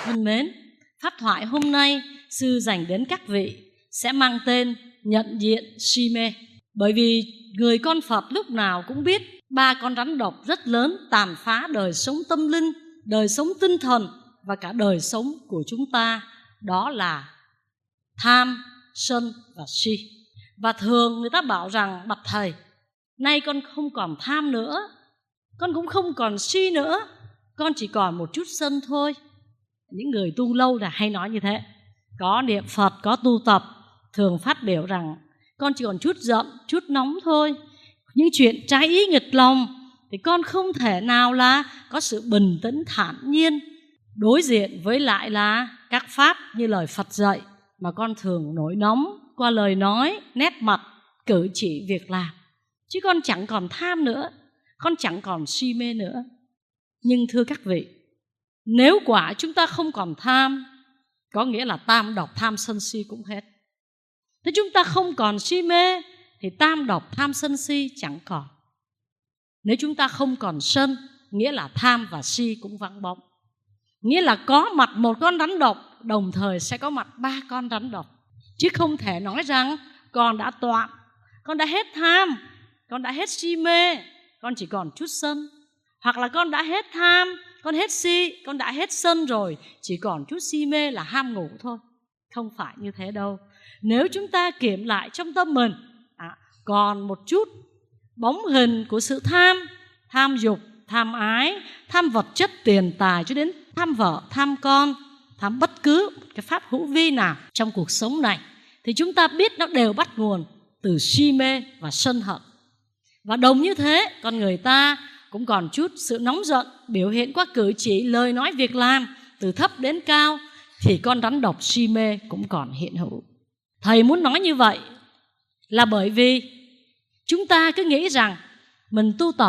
Thân mến, pháp thoại hôm nay sư dành đến các vị sẽ mang tên nhận diện si mê. Bởi vì người con Phật lúc nào cũng biết 3 con rắn độc rất lớn tàn phá đời sống tâm linh, đời sống tinh thần và cả đời sống của chúng ta. Đó là tham, sân và si. Và thường người ta bảo rằng: bạch thầy, nay con không còn tham nữa, con cũng không còn si nữa, con chỉ còn một chút sân thôi. Những người tu lâu là hay nói như thế. Có niệm Phật, có tu tập, thường phát biểu rằng con chỉ còn chút giận, chút nóng thôi. Những chuyện trái ý nghịch lòng thì con không thể nào là có sự bình tĩnh thản nhiên đối diện với lại là các pháp như lời Phật dạy, mà con thường nổi nóng qua lời nói, nét mặt, cử chỉ, việc làm. Chứ con chẳng còn tham nữa, con chẳng còn si mê nữa. Nhưng thưa các vị, nếu quả chúng ta không còn tham, có nghĩa là tam độc tham sân si cũng hết. Nếu chúng ta không còn si mê thì tam độc tham sân si chẳng còn. Nếu chúng ta không còn sân, nghĩa là tham và si cũng vắng bóng. Nghĩa là có mặt một con rắn độc, đồng thời sẽ có mặt 3 con rắn độc. Chứ không thể nói rằng con đã toạn, con đã hết tham, con đã hết si mê, con chỉ còn chút sân. Hoặc là con đã hết tham, con hết si, con đã hết sân rồi, chỉ còn chút si mê là ham ngủ thôi. Không phải như thế đâu. Nếu chúng ta kiểm lại trong tâm mình, còn một chút bóng hình của sự tham, tham dục, tham ái, tham vật chất tiền tài, cho đến tham vợ, tham con, tham bất cứ cái pháp hữu vi nào trong cuộc sống này, thì chúng ta biết nó đều bắt nguồn từ si mê và sân hận. Và đồng như thế, con người ta cũng còn chút sự nóng giận biểu hiện qua cử chỉ, lời nói, việc làm, từ thấp đến cao, thì con rắn độc si mê cũng còn hiện hữu. Thầy muốn nói như vậy là bởi vì chúng ta cứ nghĩ rằng mình tu tập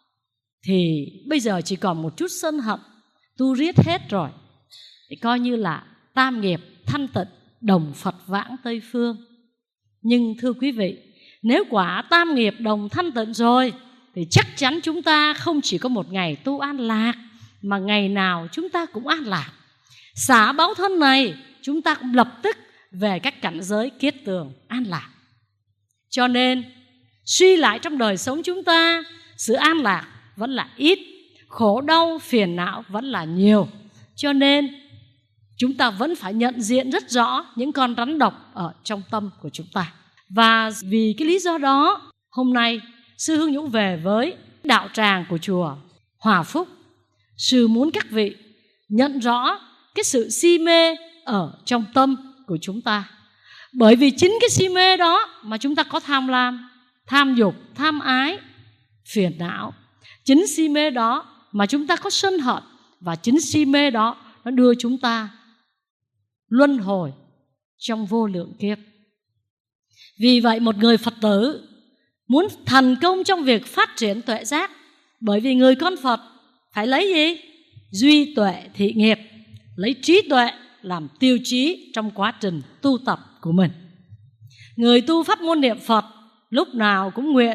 thì bây giờ chỉ còn một chút sân hận, tu riết hết rồi, thì coi như là tam nghiệp thanh tịnh, đồng Phật vãng Tây Phương. Nhưng thưa quý vị, nếu quả tam nghiệp đồng thanh tịnh rồi thì chắc chắn chúng ta không chỉ có một ngày tu an lạc, mà ngày nào chúng ta cũng an lạc. Xả báo thân này, chúng ta cũng lập tức về các cảnh giới kiết tường an lạc. Cho nên suy lại trong đời sống chúng ta, sự an lạc vẫn là ít, khổ đau phiền não vẫn là nhiều. Cho nên chúng ta vẫn phải nhận diện rất rõ những con rắn độc ở trong tâm của chúng ta. Và vì cái lý do đó, hôm nay Sư Hương Dũng về với đạo tràng của chùa Hòa Phúc. Sư muốn các vị nhận rõ cái sự si mê ở trong tâm của chúng ta. Bởi vì chính cái si mê đó mà chúng ta có tham lam, tham dục, tham ái, phiền não. Chính si mê đó mà chúng ta có sân hận. Và chính si mê đó nó đưa chúng ta luân hồi trong vô lượng kiếp. Vì vậy một người Phật tử muốn thành công trong việc phát triển tuệ giác, bởi vì người con Phật phải lấy gì? Duy tuệ thị nghiệp, lấy trí tuệ làm tiêu chí trong quá trình tu tập của mình. Người tu pháp môn niệm Phật lúc nào cũng nguyện: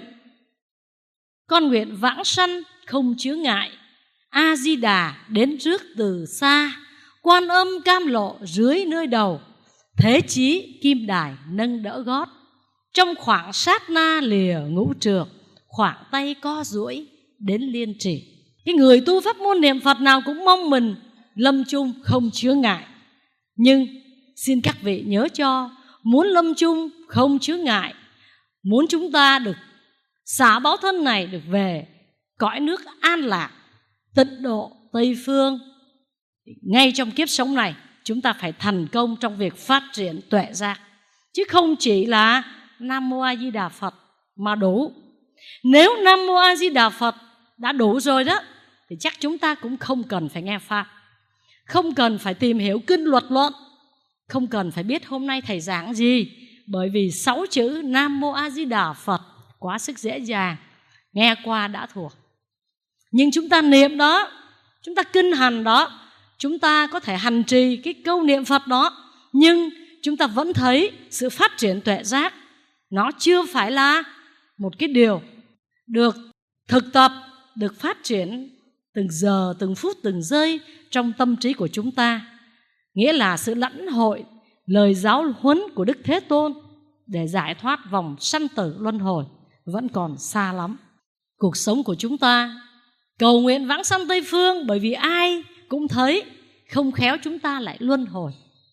con nguyện vãng sanh không chướng ngại, A Di Đà đến trước từ xa, Quan Âm cam lộ dưới nơi đầu, thế chí kim đài nâng đỡ gót, trong khoảng sát na lìa ngũ trược, khoảng tay co duỗi đến liên trì. Cái người tu pháp môn niệm Phật nào cũng mong mình lâm chung không chướng ngại. Nhưng xin các vị nhớ cho, muốn lâm chung không chướng ngại, muốn chúng ta được xả báo thân này, được về cõi nước an lạc, tịnh độ Tây Phương, ngay trong kiếp sống này chúng ta phải thành công trong việc phát triển tuệ giác. Chứ không chỉ là Nam Mô A Di Đà Phật mà đủ. Nếu Nam Mô A Di Đà Phật đã đủ rồi đó, thì chắc chúng ta cũng không cần phải nghe pháp, không cần phải tìm hiểu kinh luật luận, không cần phải biết hôm nay thầy giảng gì. Bởi vì 6 chữ Nam Mô A Di Đà Phật quá sức dễ dàng, nghe qua đã thuộc. Nhưng chúng ta niệm đó, chúng ta kinh hành đó, chúng ta có thể hành trì cái câu niệm Phật đó, nhưng chúng ta vẫn thấy sự phát triển tuệ giác nó chưa phải là một cái điều được thực tập, được phát triển từng giờ, từng phút, từng giây trong tâm trí của chúng ta. nghĩa là sự lãnh hội lời giáo huấn của Đức Thế Tôn để giải thoát vòng sanh tử luân hồi vẫn còn xa lắm. Cuộc sống của chúng ta cầu nguyện vãng sanh Tây Phương, bởi vì ai cũng thấy không khéo chúng ta lại luân hồi.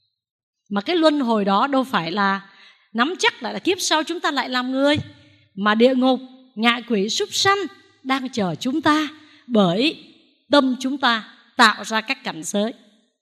Mà cái luân hồi đó đâu phải là nắm chắc lại là kiếp sau chúng ta lại làm người, mà địa ngục, ngạ quỷ, súc sanh đang chờ chúng ta, bởi tâm chúng ta tạo ra các cảnh giới.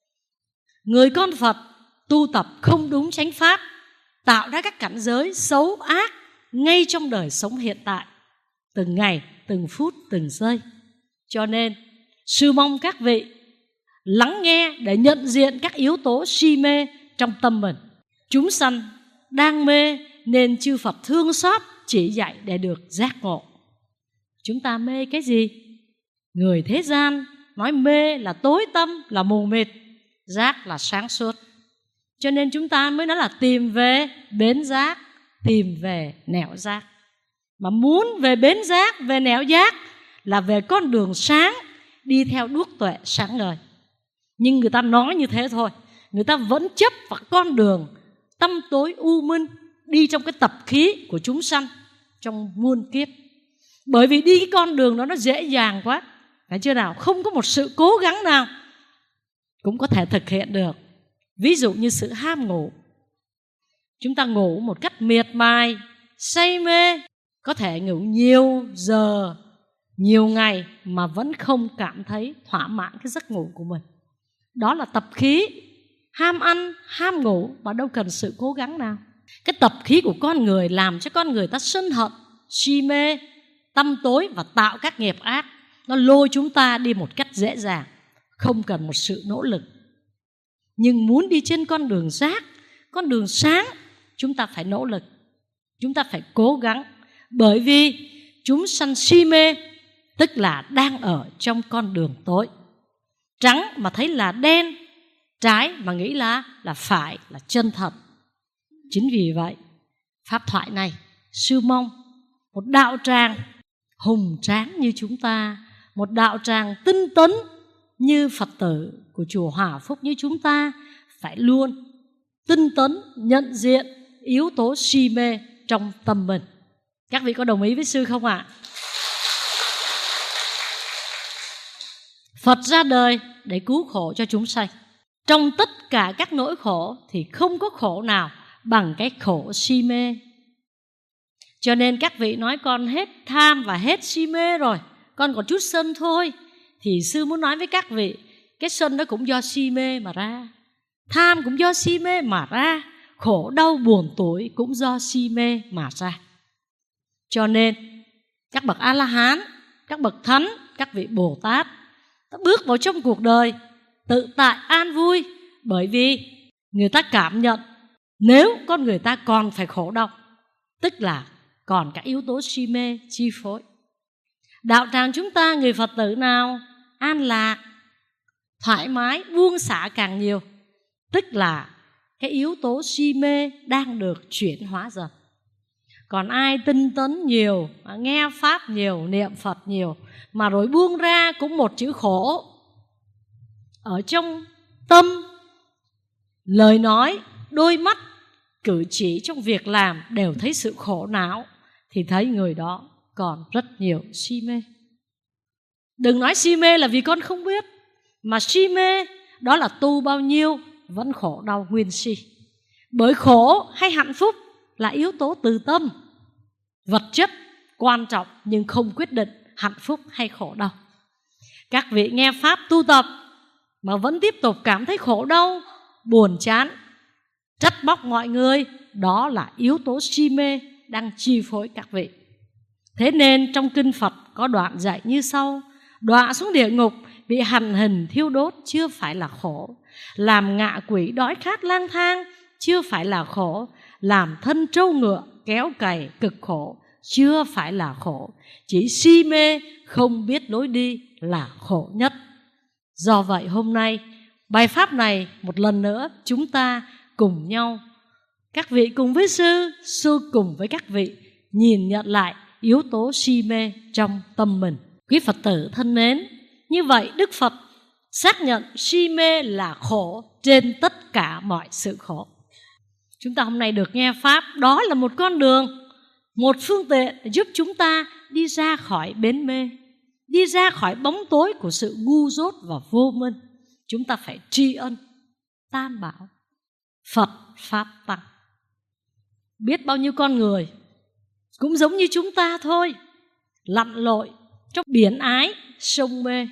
Người con Phật tu tập không đúng chánh pháp, tạo ra các cảnh giới xấu ác ngay trong đời sống hiện tại, từng ngày, từng phút, từng giây. Cho nên sư mong các vị lắng nghe để nhận diện các yếu tố si mê trong tâm mình. Chúng sanh đang mê nên chư Phật thương xót chỉ dạy để được giác ngộ. Chúng ta mê cái gì? Người thế gian nói mê là tối tăm, là mù mịt, giác là sáng suốt. Cho nên chúng ta mới nói là tìm về bến giác, tìm về nẻo giác. Mà muốn về bến giác, về nẻo giác là về con đường sáng, đi theo đuốc tuệ sáng ngời. Nhưng người ta nói như thế thôi, người ta vẫn chấp vào con đường tăm tối u minh, đi trong cái tập khí của chúng sanh trong muôn kiếp. Bởi vì đi cái con đường đó nó dễ dàng quá, phải chưa nào? Không có một sự cố gắng nào cũng có thể thực hiện được. Ví dụ như sự ham ngủ. Chúng ta ngủ một cách miệt mài, say mê, có thể ngủ nhiều giờ, nhiều ngày mà vẫn không cảm thấy thỏa mãn cái giấc ngủ của mình. Đó là tập khí ham ăn, ham ngủ mà đâu cần sự cố gắng nào. Cái tập khí của con người làm cho con người ta sân hận, si mê, tăm tối và tạo các nghiệp ác. Nó lôi chúng ta đi một cách dễ dàng, không cần một sự nỗ lực. Nhưng muốn đi trên con đường giác, con đường sáng, chúng ta phải nỗ lực, chúng ta phải cố gắng. Bởi vì chúng sanh si mê, tức là đang ở trong con đường tối. Trắng mà thấy là đen, trái mà nghĩ là phải, là chân thật. Chính vì vậy, pháp thoại này sư mong một đạo tràng hùng tráng như chúng ta, một đạo tràng tinh tấn như Phật tử của chùa Hòa Phúc như chúng ta phải luôn tinh tấn nhận diện yếu tố si mê trong tâm mình. Các vị có đồng ý với sư không ạ? Phật ra đời để cứu khổ cho chúng sanh. Trong tất cả các nỗi khổ thì không có khổ nào bằng cái khổ si mê. Cho nên các vị nói con hết tham và hết si mê rồi, con còn chút sân thôi. Thì sư muốn nói với các vị, cái sân đó cũng do si mê mà ra, tham cũng do si mê mà ra, khổ đau buồn tủi cũng do si mê mà ra. Cho nên các bậc A-la-hán, các bậc thánh, các vị Bồ Tát đã bước vào trong cuộc đời tự tại an vui, bởi vì người ta cảm nhận nếu con người ta còn phải khổ đau, tức là còn các yếu tố si mê chi phối. Đạo tràng chúng ta, người Phật tử nào an lạc, thoải mái, buông xả càng nhiều, tức là cái yếu tố si mê đang được chuyển hóa dần. Còn ai tinh tấn nhiều, nghe pháp nhiều, niệm Phật nhiều, mà rồi buông ra cũng một chữ khổ ở trong tâm, lời nói, đôi mắt, cử chỉ trong việc làm đều thấy sự khổ não, thì thấy người đó còn rất nhiều si mê. Đừng nói si mê là vì con không biết, mà si mê đó là tu bao nhiêu vẫn khổ đau nguyên si. Bởi khổ hay hạnh phúc là yếu tố từ tâm. Vật chất quan trọng nhưng không quyết định hạnh phúc hay khổ đau. Các vị nghe pháp tu tập mà vẫn tiếp tục cảm thấy khổ đau, buồn chán, trách móc mọi người, đó là yếu tố si mê đang chi phối các vị. Thế nên trong kinh Phật có đoạn dạy như sau: đọa xuống địa ngục bị hành hình thiêu đốt chưa phải là khổ, làm ngạ quỷ đói khát lang thang chưa phải là khổ, làm thân trâu ngựa kéo cày cực khổ chưa phải là khổ, chỉ si mê không biết lối đi là khổ nhất. Do vậy hôm nay bài pháp này một lần nữa chúng ta cùng nhau, các vị cùng với sư cùng với các vị nhìn nhận lại yếu tố si mê trong tâm mình. Quý Phật tử thân mến, như vậy Đức Phật xác nhận si mê là khổ trên tất cả mọi sự khổ. Chúng ta hôm nay được nghe Pháp, đó là một con đường, một phương tiện để giúp chúng ta đi ra khỏi bến mê, đi ra khỏi bóng tối của sự ngu dốt và vô minh. Chúng ta phải tri ân Tam Bảo, Phật, Pháp, Tăng. Biết bao nhiêu con người cũng giống như chúng ta thôi, lặn lội trong biển ái, sông mê.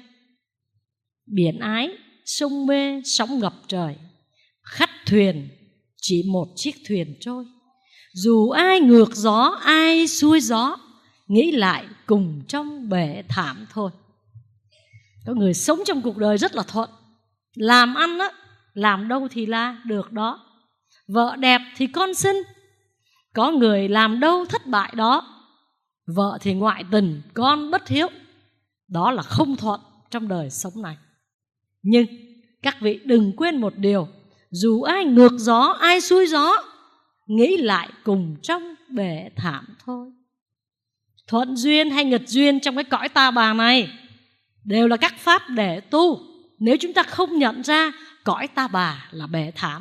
Biển ái, sông mê, sóng ngập trời, khách thuyền chỉ một chiếc thuyền trôi. Dù ai ngược gió, ai xuôi gió, nghĩ lại cùng trong bể thảm thôi. Có người sống trong cuộc đời rất là thuận, làm ăn á, làm đâu thì là được đó, vợ đẹp thì con xinh. Có người làm đâu thất bại đó, vợ thì ngoại tình, con bất hiếu. Đó là không thuận trong đời sống này. Nhưng các vị đừng quên một điều, dù ai ngược gió, ai xuôi gió, nghĩ lại cùng trong bể thảm thôi. Thuận duyên hay nghịch duyên trong cái cõi ta bà này đều là các pháp để tu. Nếu chúng ta không nhận ra cõi ta bà là bể thảm.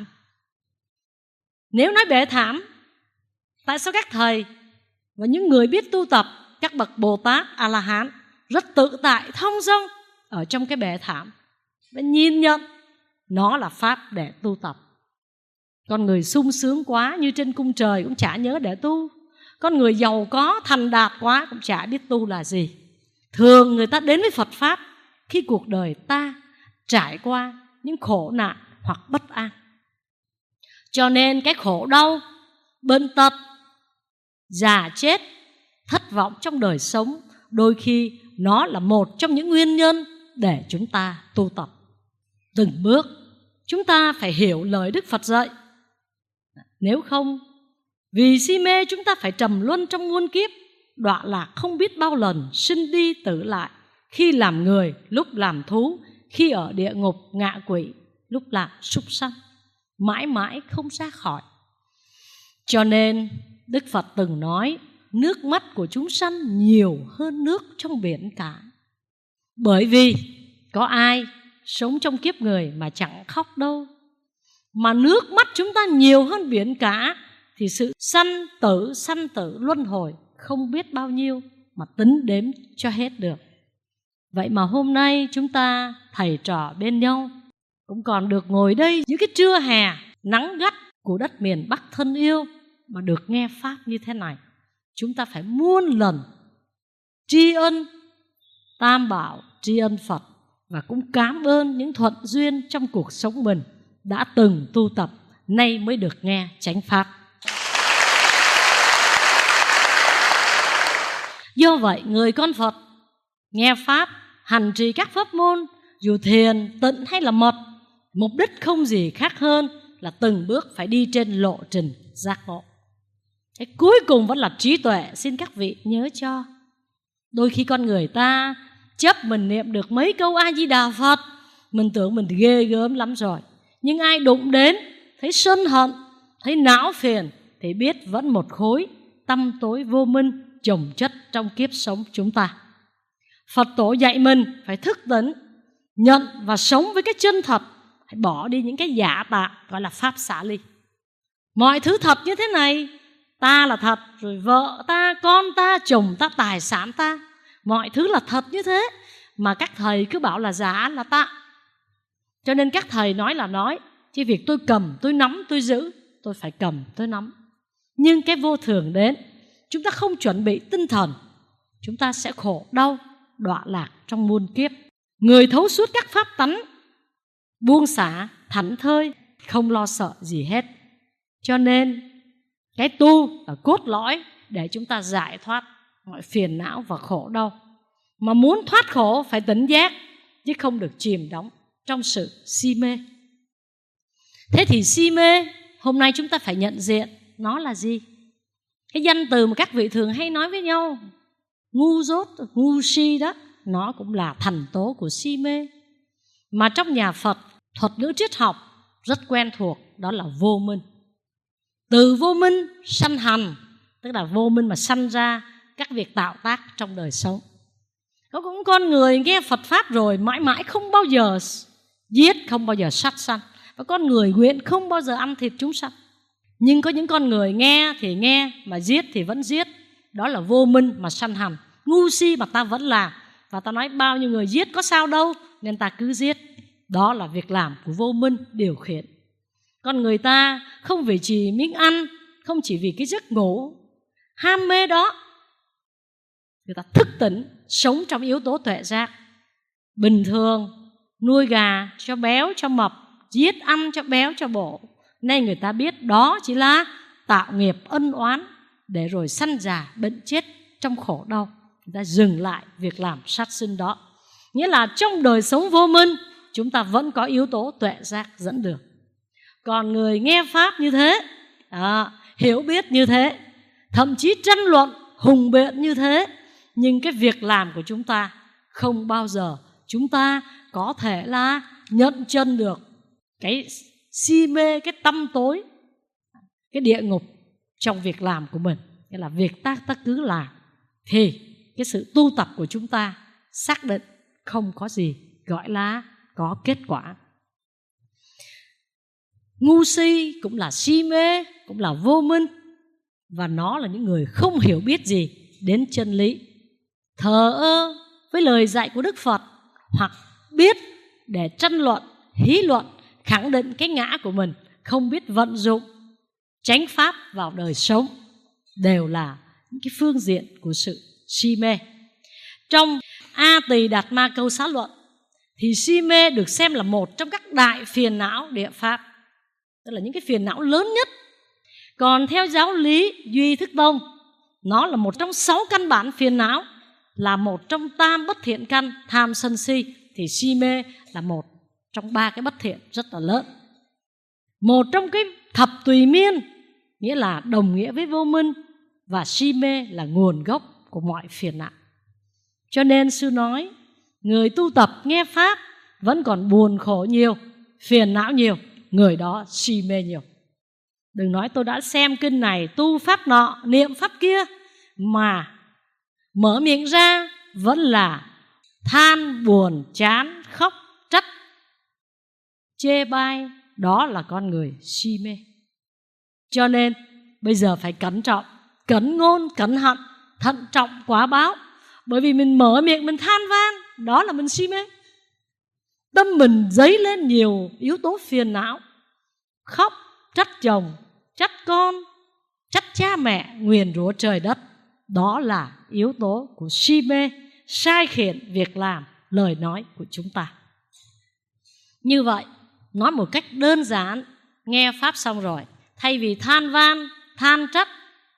Nếu nói bể thảm, tại sao các thầy và những người biết tu tập, các bậc Bồ Tát, A-la-hán rất tự tại, thong dong ở trong cái bể thảm, và nhìn nhận nó là pháp để tu tập. Con người sung sướng quá như trên cung trời cũng chả nhớ để tu. Con người giàu có, thành đạt quá cũng chả biết tu là gì. Thường người ta đến với Phật Pháp khi cuộc đời ta trải qua những khổ nạn hoặc bất an. Cho nên cái khổ đau, bệnh tật, già chết, thất vọng trong đời sống, đôi khi nó là một trong những nguyên nhân để chúng ta tu tập. Từng bước chúng ta phải hiểu lời Đức Phật dạy. Nếu không, vì si mê chúng ta phải trầm luân trong muôn kiếp, đọa lạc không biết bao lần, sinh đi tử lại, khi làm người, lúc làm thú, khi ở địa ngục ngạ quỷ, lúc làm súc sanh, mãi mãi không ra khỏi. Cho nên Đức Phật từng nói, nước mắt của chúng sanh nhiều hơn nước trong biển cả. Bởi vì có ai sống trong kiếp người mà chẳng khóc đâu. Mà nước mắt chúng ta nhiều hơn biển cả, thì sự sanh tử luân hồi không biết bao nhiêu mà tính đếm cho hết được. Vậy mà hôm nay chúng ta thầy trò bên nhau cũng còn được ngồi đây giữa cái trưa hè nắng gắt của đất miền Bắc thân yêu mà được nghe Pháp như thế này. Chúng ta phải muôn lần tri ân Tam Bảo, tri ân Phật, và cũng cảm ơn những thuận duyên trong cuộc sống mình đã từng tu tập, nay mới được nghe chánh Pháp. Do vậy, người con Phật nghe Pháp, hành trì các pháp môn, dù thiền, tịnh hay là mật, mục đích không gì khác hơn là từng bước phải đi trên lộ trình giác ngộ. Cái cuối cùng vẫn là trí tuệ. Xin các vị nhớ cho. Đôi khi con người ta chấp mình niệm được mấy câu A-di-đà Phật, mình tưởng mình ghê gớm lắm rồi. Nhưng ai đụng đến, thấy sân hận, thấy não phiền, thì biết vẫn một khối tăm tối vô minh chồng chất trong kiếp sống chúng ta. Phật tổ dạy mình phải thức tỉnh, nhận và sống với cái chân thật, hãy bỏ đi những cái giả tạm gọi là pháp xả ly. Mọi thứ thật như thế này, ta là thật, rồi vợ ta, con ta, chồng ta, tài sản ta, mọi thứ là thật như thế, mà các thầy cứ bảo là giả, là tạm. Cho nên các thầy nói là nói, chỉ việc tôi cầm, tôi nắm, tôi giữ, tôi phải cầm, tôi nắm. Nhưng cái vô thường đến, chúng ta không chuẩn bị tinh thần, chúng ta sẽ khổ đau, đọa lạc trong muôn kiếp. Người thấu suốt các pháp tánh, buông xả, thảnh thơi, không lo sợ gì hết. Cho nên cái tu là cốt lõi để chúng ta giải thoát mọi phiền não và khổ đau. Mà muốn thoát khổ phải tỉnh giác, chứ không được chìm đắm trong sự si mê. Thế thì si mê, hôm nay chúng ta phải nhận diện nó là gì? Cái danh từ mà các vị thường hay nói với nhau, ngu dốt, ngu si đó, nó cũng là thành tố của si mê. Mà trong nhà Phật, thuật ngữ triết học rất quen thuộc, đó là vô minh. Từ vô minh sanh hành, tức là vô minh mà sanh ra các việc tạo tác trong đời sống. Có cũng con người nghe Phật Pháp rồi mãi mãi không bao giờ giết không bao giờ sát sanh, và con người nguyện không bao giờ ăn thịt chúng sanh. Nhưng có những con người nghe thì nghe, mà giết thì vẫn giết. Đó là vô minh mà sanh hành, ngu si mà ta vẫn làm. Và ta nói bao nhiêu người giết có sao đâu, nên ta cứ giết. Đó là việc làm của vô minh điều khiển. Con người ta không vì chỉ miếng ăn, không chỉ vì cái giấc ngủ, ham mê đó, người ta thức tỉnh, sống trong yếu tố tuệ giác. Bình thường nuôi gà cho béo cho mập, giết ăn cho béo cho bổ, nên người ta biết đó chỉ là tạo nghiệp ân oán, để rồi sanh già bệnh chết trong khổ đau. Người ta dừng lại việc làm sát sinh đó. Nghĩa là trong đời sống vô minh, chúng ta vẫn có yếu tố tuệ giác dẫn đường. Còn người nghe pháp như thế, hiểu biết như thế, thậm chí tranh luận hùng biện như thế, nhưng cái việc làm của chúng ta không bao giờ chúng ta có thể là nhận chân được cái si mê, cái tâm tối, cái địa ngục trong việc làm của mình. Nghĩa là việc ta cứ làm, thì cái sự tu tập của chúng ta xác định không có gì gọi là có kết quả. Ngu si cũng là si mê, cũng là vô minh, và nó là những người không hiểu biết gì đến chân lý, thờ ơ với lời dạy của Đức Phật, hoặc biết để tranh luận, hí luận, khẳng định cái ngã của mình, không biết vận dụng chánh pháp vào đời sống, đều là những cái phương diện của sự si mê. Trong A Tỳ Đạt Ma Câu Xá Luận thì si mê được xem là một trong các đại phiền não địa pháp, tức là những cái phiền não lớn nhất. Còn theo giáo lý Duy Thức Tông, nó là một trong 6 căn bản phiền não, là một trong tam bất thiện căn tham sân si, thì si mê là một trong 3 cái bất thiện rất là lớn. Một trong cái thập tùy miên, nghĩa là đồng nghĩa với vô minh, và si mê là nguồn gốc của mọi phiền não. Cho nên sư nói, người tu tập nghe pháp vẫn còn buồn khổ nhiều, phiền não nhiều, người đó si mê nhiều. Đừng nói tôi đã xem kinh này, tu pháp nọ, niệm pháp kia, mà mở miệng ra vẫn là than, buồn, chán, khóc, trách, chê bai. Đó là con người si mê. Cho nên bây giờ phải cẩn trọng, cẩn ngôn, cẩn hận, thận trọng quá báo. Bởi vì mình mở miệng mình than van, đó là mình si mê. Tâm mình dấy lên nhiều yếu tố phiền não, khóc, trách chồng, trách con, trách cha mẹ, nguyền rủa trời đất. Đó là yếu tố của si mê, sai khiển việc làm, lời nói của chúng ta. Như vậy, nói một cách đơn giản, nghe pháp xong rồi, thay vì than van, than trách,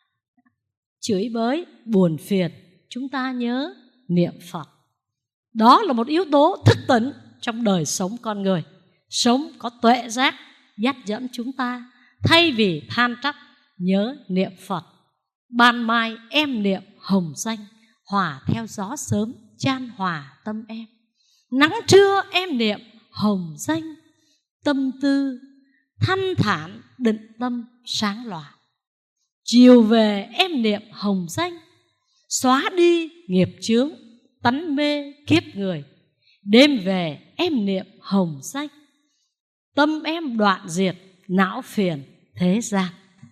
chửi bới, buồn phiền, chúng ta nhớ niệm Phật. Đó là một yếu tố thức tỉnh trong đời sống con người. Sống có tuệ giác dắt dẫn chúng ta. Thay vì than trách, nhớ niệm Phật. Ban mai em niệm hồng danh, hòa theo gió sớm chan hòa tâm em. Nắng trưa em niệm hồng danh, tâm tư thanh thản định tâm sáng lòa. Chiều về em niệm hồng danh, xóa đi nghiệp chướng tánh mê kiếp người. Đêm về em niệm hồng danh, tâm em đoạn diệt não phiền thế gian.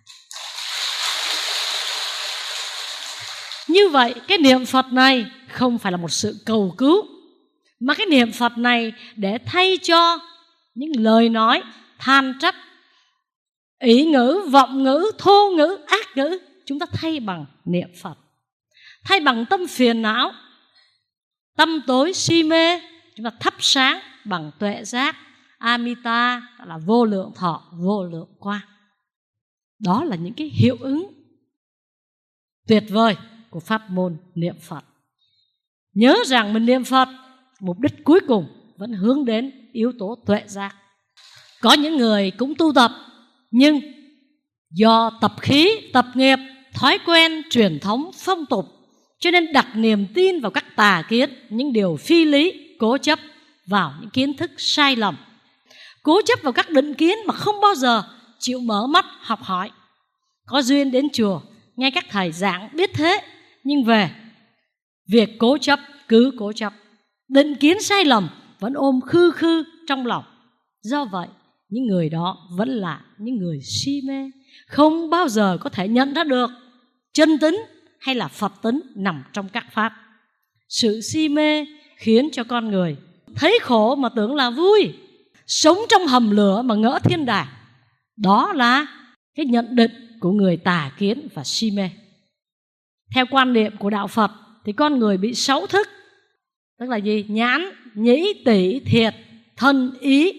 Như vậy cái niệm Phật này không phải là một sự cầu cứu, mà cái niệm Phật này để thay cho những lời nói than trách, ý ngữ, vọng ngữ, thô ngữ, ác ngữ. Chúng ta thay bằng niệm Phật. Thay bằng tâm phiền não, tâm tối si mê, chúng ta thắp sáng bằng tuệ giác Amita, là vô lượng thọ, vô lượng quang. Đó là những cái hiệu ứng tuyệt vời của pháp môn niệm Phật. Nhớ rằng mình niệm Phật, mục đích cuối cùng vẫn hướng đến yếu tố tuệ giác. Có những người cũng tu tập, nhưng do tập khí, tập nghiệp, thói quen, truyền thống, phong tục, cho nên đặt niềm tin vào các tà kiến, những điều phi lý, cố chấp vào những kiến thức sai lầm, cố chấp vào các định kiến mà không bao giờ chịu mở mắt học hỏi. Có duyên đến chùa, nghe các thầy giảng biết thế, nhưng về việc cố chấp, cứ cố chấp, định kiến sai lầm vẫn ôm khư khư trong lòng. Do vậy, những người đó vẫn là những người si mê, không bao giờ có thể nhận ra được chân tính hay là Phật tính nằm trong các pháp. Sự si mê khiến cho con người thấy khổ mà tưởng là vui, sống trong hầm lửa mà ngỡ thiên đàng. Đó là cái nhận định của người tà kiến và si mê. Theo quan niệm của đạo Phật thì con người bị 6 thức. Tức là gì? Nhãn, nhĩ, tỷ, thiệt, thân, ý.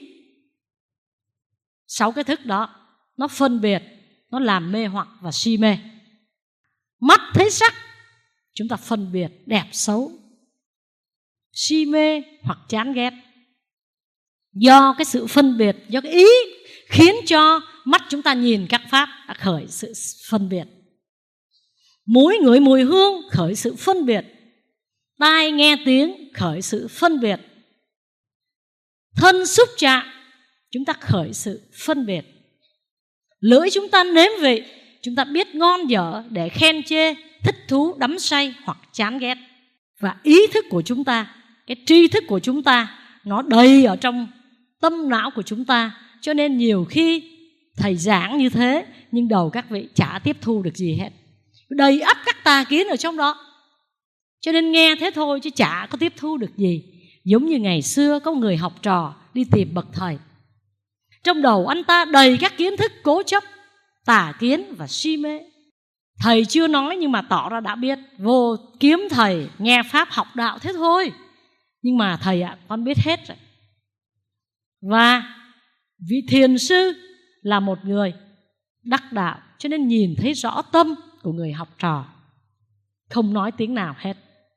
6 cái thức đó nó phân biệt, nó làm mê hoặc và si mê. Mắt thấy sắc, chúng ta phân biệt đẹp xấu, si mê hoặc chán ghét. Do cái sự phân biệt, do cái ý khiến cho mắt chúng ta nhìn các pháp đã khởi sự phân biệt. Mũi ngửi mùi hương khởi sự phân biệt. Tai nghe tiếng khởi sự phân biệt. Thân xúc chạm chúng ta khởi sự phân biệt. Lưỡi chúng ta nếm vị, chúng ta biết ngon dở để khen chê, thích thú, đắm say hoặc chán ghét. Và ý thức của chúng ta, cái tri thức của chúng ta, nó đầy ở trong tâm não của chúng ta. Cho nên nhiều khi thầy giảng như thế, nhưng đầu các vị chả tiếp thu được gì hết, đầy ắp các tà kiến ở trong đó. Cho nên nghe thế thôi chứ chả có tiếp thu được gì. Giống như ngày xưa có người học trò đi tìm bậc thầy, trong đầu anh ta đầy các kiến thức cố chấp, tà kiến và si mê. Thầy chưa nói nhưng mà tỏ ra đã biết. Vô kiếm thầy, nghe pháp học đạo thế thôi. Nhưng mà thầy ạ, con biết hết rồi. Và vị thiền sư là một người đắc đạo, cho nên nhìn thấy rõ tâm của người học trò, không nói tiếng nào hết.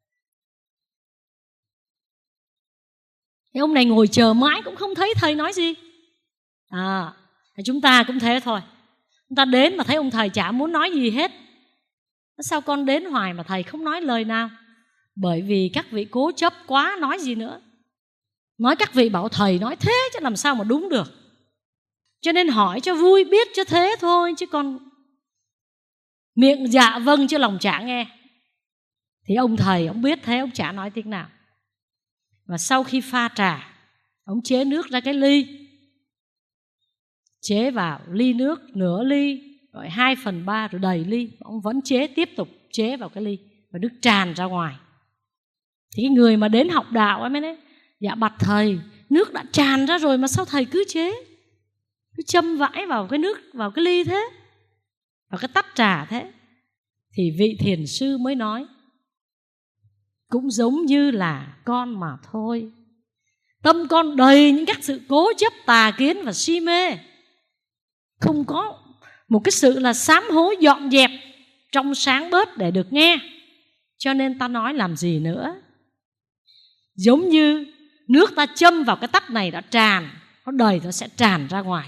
Cái ông này ngồi chờ mãi cũng không thấy thầy nói gì. Chúng ta cũng thế thôi. Chúng ta đến mà thấy ông thầy chả muốn nói gì hết. Sao con đến hoài mà thầy không nói lời nào? Bởi vì các vị cố chấp quá, nói gì nữa. Nói các vị bảo thầy nói thế chứ làm sao mà đúng được. Cho nên hỏi cho vui, biết cho thế thôi. Chứ còn miệng dạ vâng chứ lòng chả nghe. Thì ông thầy, ông biết thế, ông chả nói tiếng nào. Và sau khi pha trà, ông chế nước ra cái ly, chế vào ly nước nửa ly, rồi 2/3 rồi đầy ly. Ông vẫn chế, tiếp tục chế vào cái ly, và nước tràn ra ngoài. Thì cái người mà đến học đạo ấy mới nói: dạ bạch thầy, nước đã tràn ra rồi mà sao thầy cứ chế, cứ châm vãi vào cái nước, vào cái ly thế, vào cái tách trà thế. Thì vị thiền sư mới nói: cũng giống như là con mà thôi. Tâm con đầy những các sự cố chấp, tà kiến và si mê. Không có một cái sự là sám hối, dọn dẹp, trong sáng bớt để được nghe. Cho nên ta nói làm gì nữa. Giống như nước ta châm vào cái tách này đã tràn, nó đầy nó sẽ tràn ra ngoài.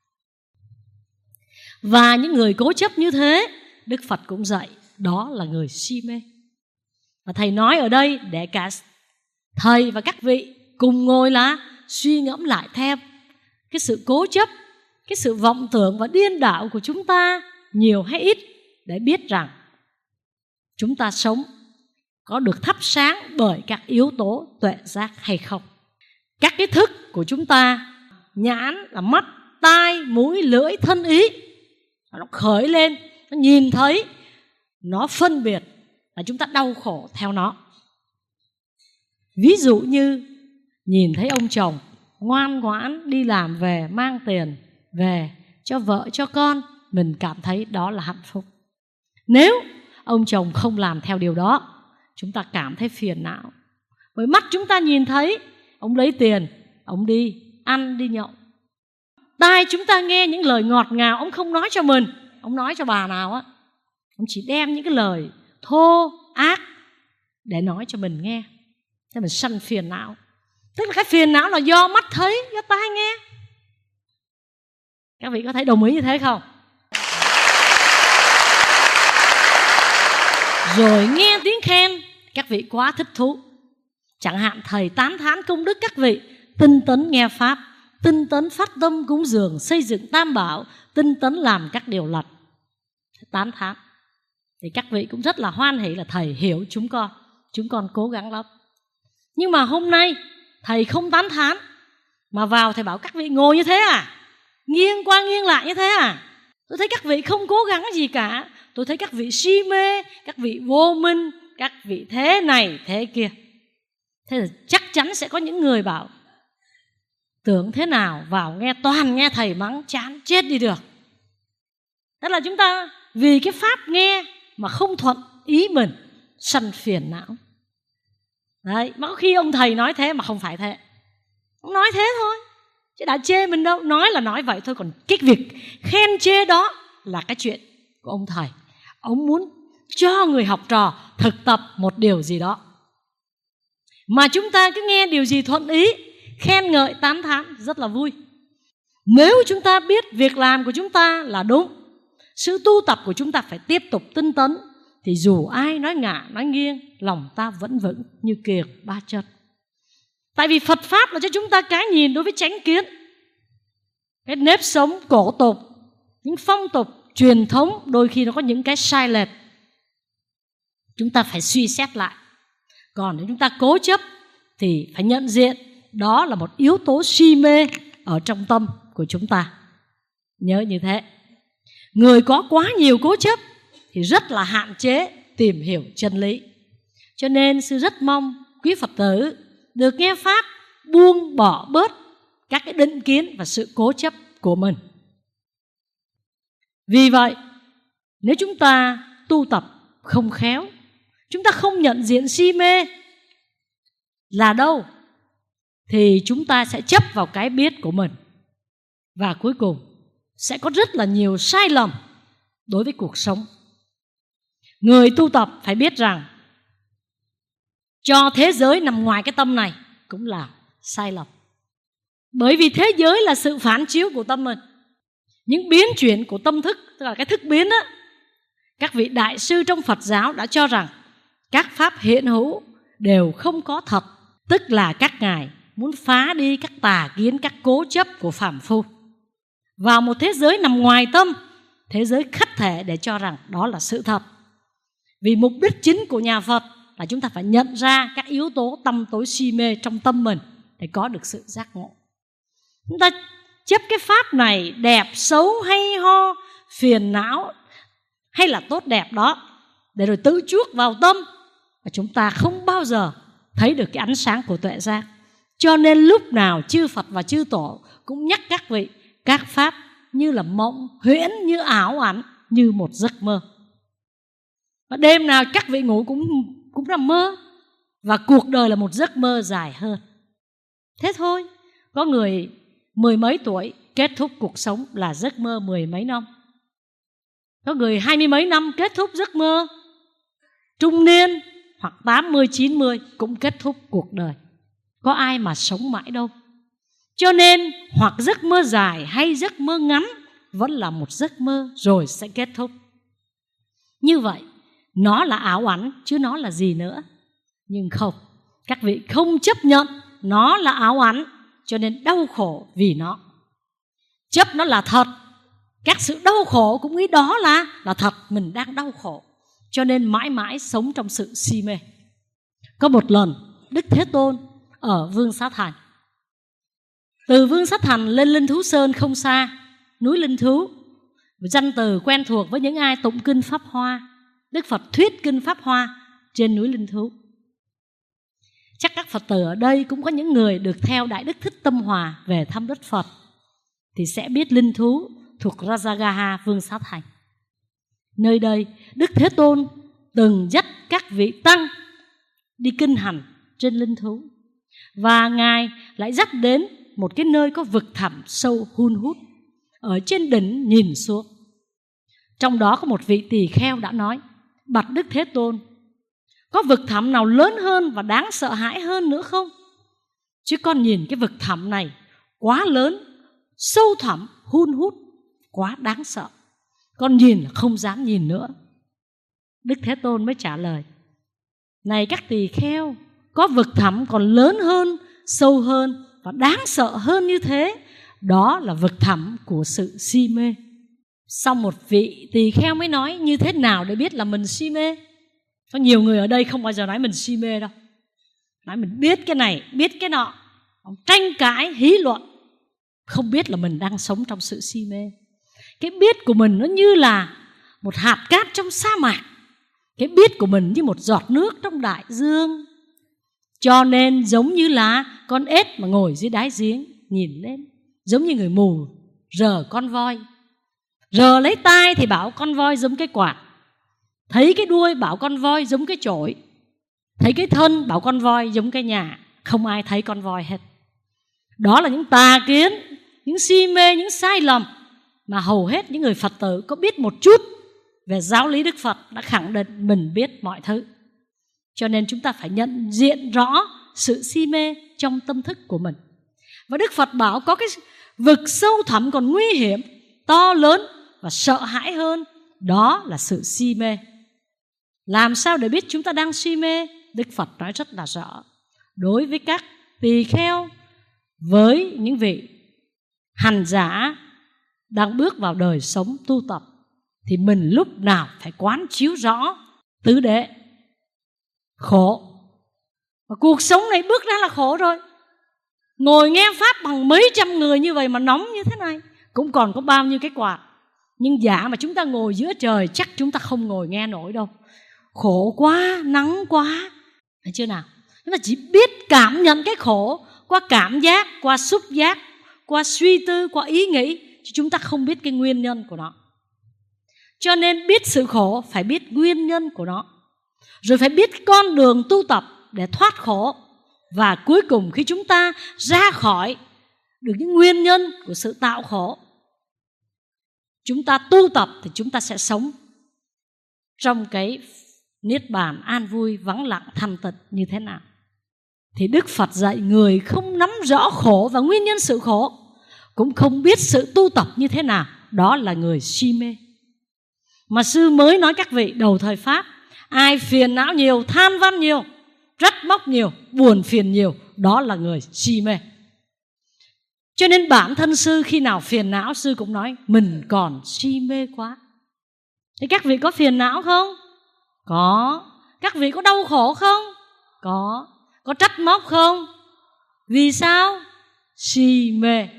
Và những người cố chấp như thế, Đức Phật cũng dạy đó là người si mê. Và thầy nói ở đây để cả thầy và các vị cùng ngồi là suy ngẫm lại thêm cái sự cố chấp, cái sự vọng tưởng và điên đảo của chúng ta nhiều hay ít, để biết rằng chúng ta sống có được thắp sáng bởi các yếu tố tuệ giác hay không. Các cái thức của chúng ta, nhãn là mắt, tai, mũi, lưỡi, thân, ý, nó khởi lên, nó nhìn thấy, nó phân biệt, là chúng ta đau khổ theo nó. Ví dụ như nhìn thấy ông chồng ngoan ngoãn đi làm về, mang tiền về cho vợ cho con, mình cảm thấy đó là hạnh phúc. Nếu ông chồng không làm theo điều đó, chúng ta cảm thấy phiền não. Bởi mắt chúng ta nhìn thấy ông lấy tiền, ông đi ăn, đi nhậu. Tai chúng ta nghe những lời ngọt ngào, ông không nói cho mình, ông nói cho bà nào á, ông chỉ đem những cái lời thô ác để nói cho mình nghe. Thế mình sanh phiền não. Tức là cái phiền não là do mắt thấy, do tai nghe. Các vị có thể đồng ý như thế không? Rồi nghe tiếng khen, các vị quá thích thú. Chẳng hạn thầy tán thán công đức các vị, tinh tấn nghe pháp, tinh tấn phát tâm cúng dường, xây dựng tam bảo, tinh tấn làm các điều lành, tán thán. Thì các vị cũng rất là hoan hỷ là thầy hiểu chúng con cố gắng lắm. Nhưng mà hôm nay thầy không tán thán, Mà vào thầy bảo các vị ngồi như thế à? Nghiêng qua nghiêng lại như thế à? Tôi thấy các vị không cố gắng gì cả. Tôi thấy các vị si mê, các vị vô minh, các vị thế này thế kia. Thế là chắc chắn sẽ có những người bảo tưởng thế nào vào nghe toàn nghe thầy mắng chán chết đi được. Tức là chúng ta vì cái pháp nghe mà không thuận ý mình, sanh phiền não. Đấy, mà có khi ông thầy nói thế mà không phải thế. Ông nói thế thôi, chứ đã chê mình đâu. Nói là nói vậy thôi, còn cái việc khen chê đó là cái chuyện của ông thầy. Ông muốn cho người học trò thực tập một điều gì đó. Mà chúng ta cứ nghe điều gì thuận ý, khen ngợi tán thán rất là vui. Nếu chúng ta biết việc làm của chúng ta là đúng, sự tu tập của chúng ta phải tiếp tục tinh tấn, thì dù ai nói ngả nói nghiêng, lòng ta vẫn vững như kiềng ba chân. Tại vì Phật Pháp là cho chúng ta cái nhìn đối với chánh kiến. Cái nếp sống cổ tục, những phong tục, truyền thống đôi khi nó có những cái sai lệch, chúng ta phải suy xét lại. Còn nếu chúng ta cố chấp thì phải nhận diện đó là một yếu tố si mê ở trong tâm của chúng ta. Nhớ như thế. Người có quá nhiều cố chấp thì rất là hạn chế tìm hiểu chân lý. Cho nên sư rất mong quý Phật tử được nghe Pháp buông bỏ bớt các cái định kiến và sự cố chấp của mình. Vì vậy, nếu chúng ta tu tập không khéo, chúng ta không nhận diện si mê là đâu, thì chúng ta sẽ chấp vào cái biết của mình. Và cuối cùng sẽ có rất là nhiều sai lầm đối với cuộc sống. Người tu tập phải biết rằng cho thế giới nằm ngoài cái tâm này cũng là sai lầm. Bởi vì thế giới là sự phản chiếu của tâm mình. Những biến chuyển của tâm thức, tức là cái thức biến á. Các vị đại sư trong Phật giáo đã cho rằng các pháp hiện hữu đều không có thật. Tức là các ngài muốn phá đi các tà kiến, các cố chấp của phàm phu vào một thế giới nằm ngoài tâm, thế giới khách thể, để cho rằng đó là sự thật. Vì mục đích chính của nhà Phật là chúng ta phải nhận ra các yếu tố tâm tối si mê trong tâm mình để có được sự giác ngộ. Chúng ta chấp cái pháp này đẹp, xấu, hay ho, phiền não hay là tốt đẹp đó, để rồi tự chuốc vào tâm, và chúng ta không bao giờ thấy được cái ánh sáng của tuệ giác. Cho nên lúc nào chư Phật và chư Tổ cũng nhắc các vị, các pháp như là mộng huyễn, như ảo ảnh, như một giấc mơ. Và đêm nào các vị ngủ cũng nằm mơ. Và cuộc đời là một giấc mơ dài hơn. Thế thôi. Có người 10 mấy tuổi kết thúc cuộc sống là giấc mơ 10 mấy năm. Có người 20 mấy năm kết thúc giấc mơ. Trung niên hoặc 80, 90 cũng kết thúc cuộc đời. Có ai mà sống mãi đâu. Cho nên hoặc giấc mơ dài hay giấc mơ ngắn vẫn là một giấc mơ rồi sẽ kết thúc. Như vậy nó là ảo ảnh chứ nó là gì nữa. Nhưng không, các vị không chấp nhận nó là ảo ảnh, cho nên đau khổ vì nó. Chấp nó là thật, các sự đau khổ cũng nghĩ đó là thật, mình đang đau khổ, cho nên mãi mãi sống trong sự si mê. Có một lần Đức Thế Tôn ở Vương Xá Thành. Từ Vương Xá Thành lên Linh Thú Sơn không xa, núi Linh Thú, danh từ quen thuộc với những ai tụng kinh Pháp Hoa. Đức Phật thuyết kinh Pháp Hoa trên núi Linh Thú. Chắc các Phật tử ở đây cũng có những người được theo Đại Đức Thích Tâm Hòa về thăm Đức Phật, thì sẽ biết Linh Thú thuộc Rajagaha, Vương Xá Thành. Nơi đây Đức Thế Tôn từng dắt các vị tăng đi kinh hành trên Linh Thú, và Ngài lại dắt đến một cái nơi có vực thẳm sâu hun hút. Ở trên đỉnh nhìn xuống, trong đó có một vị tỳ kheo đã nói: bạch Đức Thế Tôn, có vực thẳm nào lớn hơn và đáng sợ hãi hơn nữa không? Chứ con nhìn cái vực thẳm này quá lớn, sâu thẳm, hun hút, quá đáng sợ. Con nhìn là không dám nhìn nữa. Đức Thế Tôn mới trả lời: này các tỳ kheo, có vực thẳm còn lớn hơn, sâu hơn và đáng sợ hơn như thế, đó là vực thẳm của sự si mê. Xong một vị tỳ kheo mới nói: như thế nào để biết là mình si mê? Có nhiều người ở đây không bao giờ nói mình si mê đâu. Nói mình biết cái này, biết cái nọ. ông tranh cãi, hí luận, không biết là mình đang sống trong sự si mê. Cái biết của mình nó như là một hạt cát trong sa mạc, cái biết của mình như một giọt nước trong đại dương. Cho nên giống như là con ếch mà ngồi dưới đáy giếng nhìn lên, giống như người mù rờ con voi, rờ lấy tai thì bảo con voi giống cái quạt, thấy cái đuôi bảo con voi giống cái chổi, thấy cái thân bảo con voi giống cái nhà. Không ai thấy con voi hết. Đó là những tà kiến, những si mê, những sai lầm mà hầu hết những người Phật tử có biết một chút về giáo lý Đức Phật đã khẳng định mình biết mọi thứ. Cho nên chúng ta phải nhận diện rõ sự si mê trong tâm thức của mình. Và Đức Phật bảo có cái vực sâu thẳm còn nguy hiểm, to lớn và sợ hãi hơn, đó là sự si mê. Làm sao để biết chúng ta đang si mê? Đức Phật nói rất là rõ. Đối với các tỳ kheo, với những vị hành giả đang bước vào đời sống tu tập, thì mình lúc nào phải quán chiếu rõ tứ đế, khổ. Và cuộc sống này bước ra là khổ rồi. Ngồi nghe Pháp bằng mấy trăm người như vậy mà nóng như thế này, cũng còn có bao nhiêu cái quạt. Nhưng giả mà chúng ta ngồi giữa trời, chắc chúng ta không ngồi nghe nổi đâu. Khổ quá, nắng quá. Thấy chưa nào? Chúng ta chỉ biết cảm nhận cái khổ qua cảm giác, qua xúc giác, qua suy tư, qua ý nghĩ, chứ chúng ta không biết cái nguyên nhân của nó. Cho nên biết sự khổ phải biết nguyên nhân của nó, rồi phải biết con đường tu tập để thoát khổ. Và cuối cùng khi chúng ta ra khỏi được những nguyên nhân của sự tạo khổ, chúng ta tu tập thì chúng ta sẽ sống trong cái niết bàn an vui, vắng lặng, thanh tịnh như thế nào. Thì Đức Phật dạy người không nắm rõ khổ và nguyên nhân sự khổ, cũng không biết sự tu tập như thế nào, đó là người si mê. Mà sư mới nói các vị đầu thời Pháp, ai phiền não nhiều, than van nhiều, trách móc nhiều, buồn phiền nhiều, đó là người si mê. Cho nên bản thân sư khi nào phiền não, sư cũng nói mình còn si mê quá. Thế các vị có phiền não không? Có. Các vị có đau khổ không? Có. Có trách móc không? Vì sao? Si mê.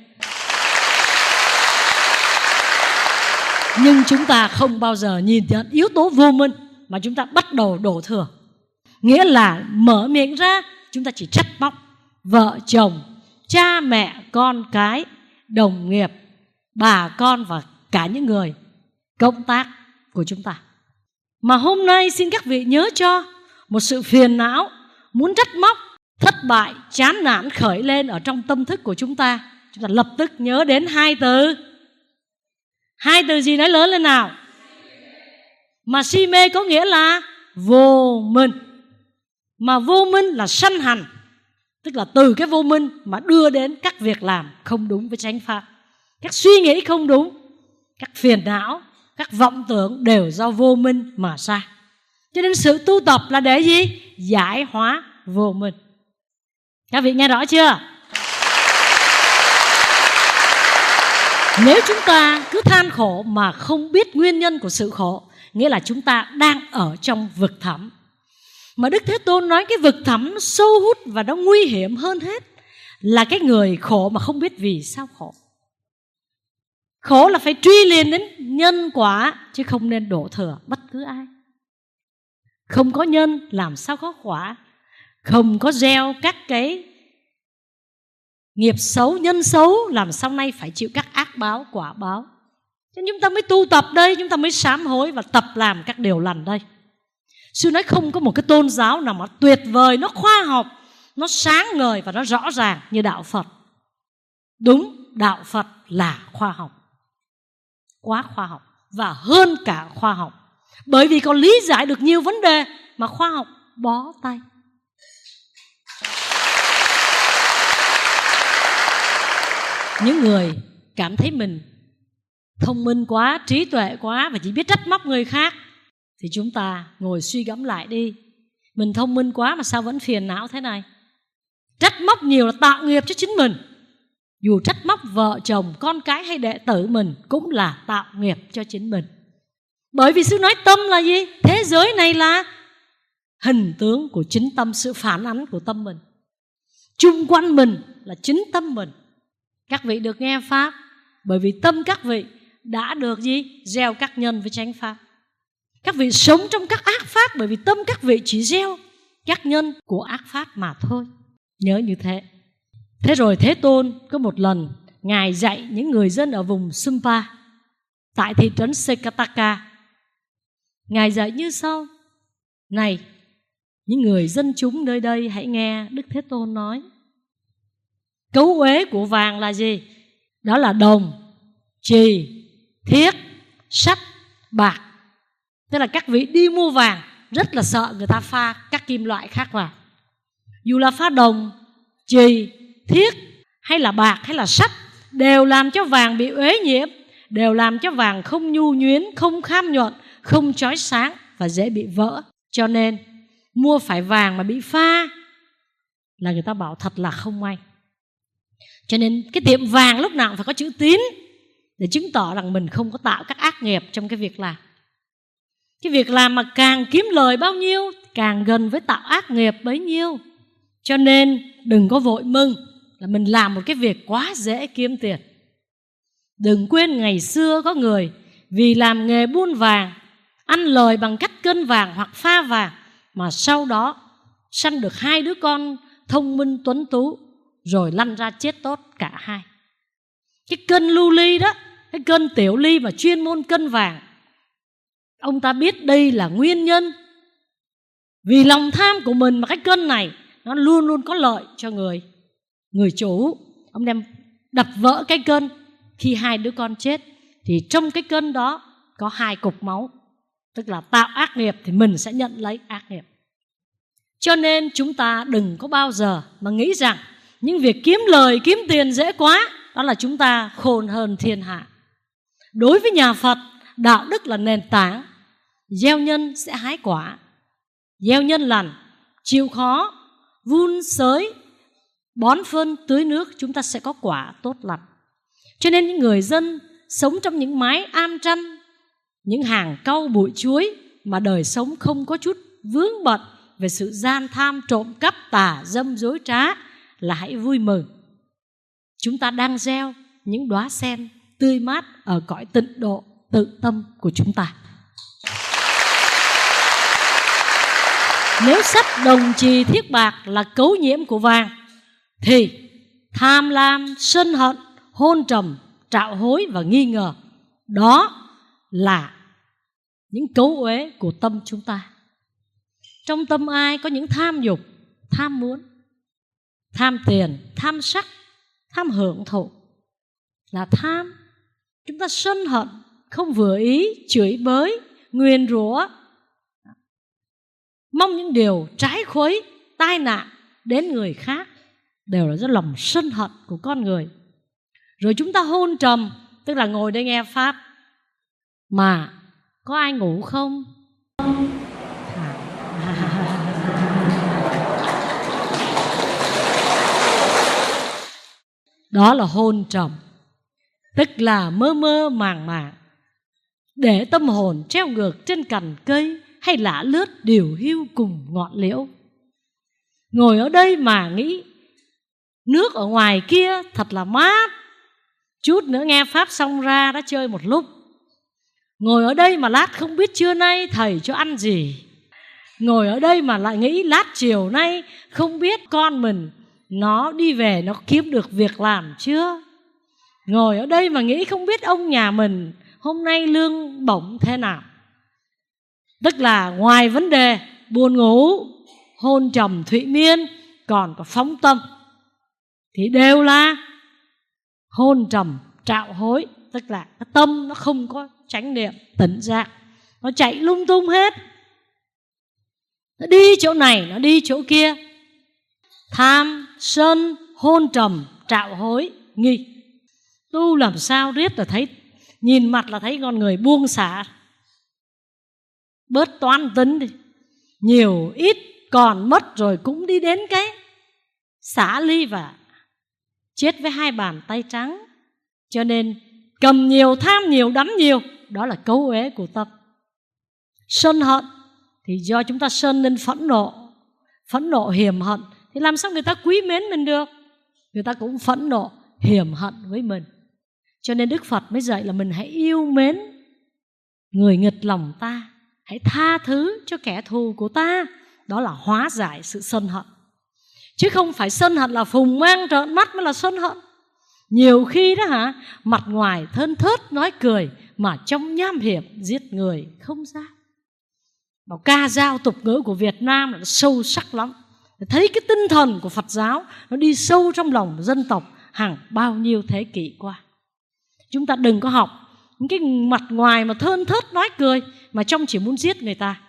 Nhưng chúng ta không bao giờ nhìn nhận yếu tố vô minh, mà chúng ta bắt đầu đổ thừa. Nghĩa là mở miệng ra chúng ta chỉ trách móc vợ chồng, cha mẹ, con cái, đồng nghiệp, bà con và cả những người cộng tác của chúng ta. Mà hôm nay xin các vị nhớ cho một sự phiền não, muốn trách móc, thất bại, chán nản khởi lên ở trong tâm thức của chúng ta lập tức nhớ đến hai từ. Hai từ gì nói lớn lên nào? Mà si mê có nghĩa là vô minh. Mà vô minh là sanh hành, tức là từ cái vô minh mà đưa đến các việc làm không đúng với chánh pháp, các suy nghĩ không đúng, các phiền não, các vọng tưởng đều do vô minh mà ra. Cho nên sự tu tập là để gì? Giải hóa vô minh. Các vị nghe rõ chưa? Nếu chúng ta cứ than khổ mà không biết nguyên nhân của sự khổ, nghĩa là chúng ta đang ở trong vực thẳm. Mà Đức Thế Tôn nói cái vực thẳm nó sâu hút và nó nguy hiểm hơn hết là cái người khổ mà không biết vì sao khổ. Khổ là phải truy liền đến nhân quả, chứ không nên đổ thừa bất cứ ai. Không có nhân làm sao có quả, không có gieo các cái nghiệp xấu, nhân xấu, làm sau này phải chịu các ác báo, quả báo. Cho nên chúng ta mới tu tập đây, chúng ta mới sám hối và tập làm các điều lành đây. Sư nói không có một cái tôn giáo nào mà tuyệt vời, nó khoa học, nó sáng ngời và nó rõ ràng như đạo Phật. Đúng, đạo Phật là khoa học, quá khoa học và hơn cả khoa học. Bởi vì còn lý giải được nhiều vấn đề mà khoa học bó tay. Những người cảm thấy mình thông minh quá, trí tuệ quá và chỉ biết trách móc người khác, thì chúng ta ngồi suy gẫm lại đi. Mình thông minh quá mà sao vẫn phiền não thế này? Trách móc nhiều là tạo nghiệp cho chính mình. Dù trách móc vợ chồng, con cái hay đệ tử mình cũng là tạo nghiệp cho chính mình. Bởi vì sư nói tâm là gì? Thế giới này là hình tướng của chính tâm, sự phản ánh của tâm mình. chung quanh mình là chính tâm mình. Các vị được nghe pháp bởi vì tâm các vị đã được gì? Gieo các nhân với chánh pháp. Các vị sống trong các ác pháp bởi vì tâm các vị chỉ gieo các nhân của ác pháp mà thôi. Nhớ như thế. Thế rồi Thế Tôn có một lần Ngài dạy những người dân ở vùng Sumpa tại thị trấn Sekataka. Ngài dạy như sau: này, những người dân chúng nơi đây hãy nghe Đức Thế Tôn nói. Cấu uế của vàng là gì? Đó là đồng, chì, thiết, sắt, bạc. Tức là các vị đi mua vàng rất là sợ người ta pha các kim loại khác vào. Dù là pha đồng, chì, thiết hay là bạc hay là sắt đều làm cho vàng bị uế nhiễm, đều làm cho vàng không nhu nhuyến, không kham nhuận, không chói sáng và dễ bị vỡ. Cho nên mua phải vàng mà bị pha là người ta bảo thật là không may. Cho nên cái tiệm vàng lúc nào cũng phải có chữ tín để chứng tỏ rằng mình không có tạo các ác nghiệp trong cái việc làm. Cái việc làm mà càng kiếm lời bao nhiêu, càng gần với tạo ác nghiệp bấy nhiêu. Cho nên đừng có vội mừng là mình làm một cái việc quá dễ kiếm tiền. Đừng quên ngày xưa có người vì làm nghề buôn vàng, ăn lời bằng cách cân vàng hoặc pha vàng, mà sau đó sanh được 2 đứa con thông minh tuấn tú, rồi lăn ra chết tốt cả hai. Cái cân lưu ly đó, cái cân tiểu ly mà chuyên môn cân vàng, ông ta biết đây là nguyên nhân. Vì lòng tham của mình mà cái cân này nó luôn luôn có lợi cho người chủ. Ông đem đập vỡ cái cân. Khi 2 đứa con chết thì trong cái cân đó có 2 cục máu. Tức là tạo ác nghiệp thì mình sẽ nhận lấy ác nghiệp. Cho nên chúng ta đừng có bao giờ mà nghĩ rằng những việc kiếm lời, kiếm tiền dễ quá, đó là chúng ta khôn hơn thiên hạ. Đối với nhà Phật, đạo đức là nền tảng. Gieo nhân sẽ hái quả. Gieo nhân lành, chịu khó, vun sới, bón phân, tưới nước, chúng ta sẽ có quả tốt lành. Cho nên những người dân sống trong những mái am tranh, những hàng cau bụi chuối mà đời sống không có chút vướng bận về sự gian tham, trộm cắp, tà dâm, dối trá, là hãy vui mừng. Chúng ta đang gieo những đóa sen tươi mát ở cõi tịnh độ tự tâm của chúng ta. Nếu sắt, đồng, chì, thiết, bạc là cấu nhiễm của vàng, thì tham lam, sân hận, hôn trầm, trạo hối và nghi ngờ, đó là những cấu uế của tâm chúng ta. Trong tâm ai có những tham dục, tham muốn, tham tiền, tham sắc, tham hưởng thụ, là tham. Chúng ta sân hận, không vừa ý, chửi bới, nguyền rủa, mong những điều trái khuấy, tai nạn đến người khác, đều là do lòng sân hận của con người. Rồi chúng ta hôn trầm, tức là ngồi đây nghe pháp mà có ai ngủ không? Đó là hôn trầm, tức là mơ mơ màng màng, để tâm hồn treo ngược trên cành cây hay lả lướt điều hưu cùng ngọn liễu. Ngồi ở đây mà nghĩ nước ở ngoài kia thật là mát, chút nữa nghe pháp xong ra đã chơi một lúc. Ngồi ở đây mà lát không biết trưa nay thầy cho ăn gì. Ngồi ở đây mà lại nghĩ lát chiều nay không biết con mình nó đi về nó kiếm được việc làm chưa. Ngồi ở đây mà nghĩ không biết ông nhà mình hôm nay lương bổng thế nào. Tức là ngoài vấn đề buồn ngủ, hôn trầm thụy miên, còn có phóng tâm, thì đều là hôn trầm trạo hối. Tức là cái tâm nó không có chánh niệm tỉnh giác, nó chạy lung tung hết, nó đi chỗ này, nó đi chỗ kia. Tham, sân, hôn trầm, trạo hối, nghi. Tu làm sao riết là thấy, nhìn mặt là thấy con người buông xả, bớt toán tính đi. Nhiều ít còn mất rồi cũng đi đến cái xả ly và chết với 2 bàn tay trắng. Cho nên cầm nhiều, tham nhiều, đắm nhiều, đó là cấu uế của tâm. Sân hận thì do chúng ta sân nên phẫn nộ, phẫn nộ hiềm hận thì làm sao người ta quý mến mình được? Người ta cũng phẫn nộ, hiềm hận với mình. Cho nên Đức Phật mới dạy là mình hãy yêu mến người nghịch lòng ta, hãy tha thứ cho kẻ thù của ta. Đó là hóa giải sự sân hận. Chứ không phải sân hận là phùng mang trợn mắt mới là sân hận. Nhiều khi đó mặt ngoài thơn thớt nói cười, mà trong nham hiểm giết người không ra. Bảo ca dao tục ngữ của Việt Nam là sâu sắc lắm. Thấy cái tinh thần của Phật giáo nó đi sâu trong lòng dân tộc hàng bao nhiêu thế kỷ qua. Chúng ta đừng có học những cái mặt ngoài mà thơn thớt nói cười, mà trong chỉ muốn giết người ta.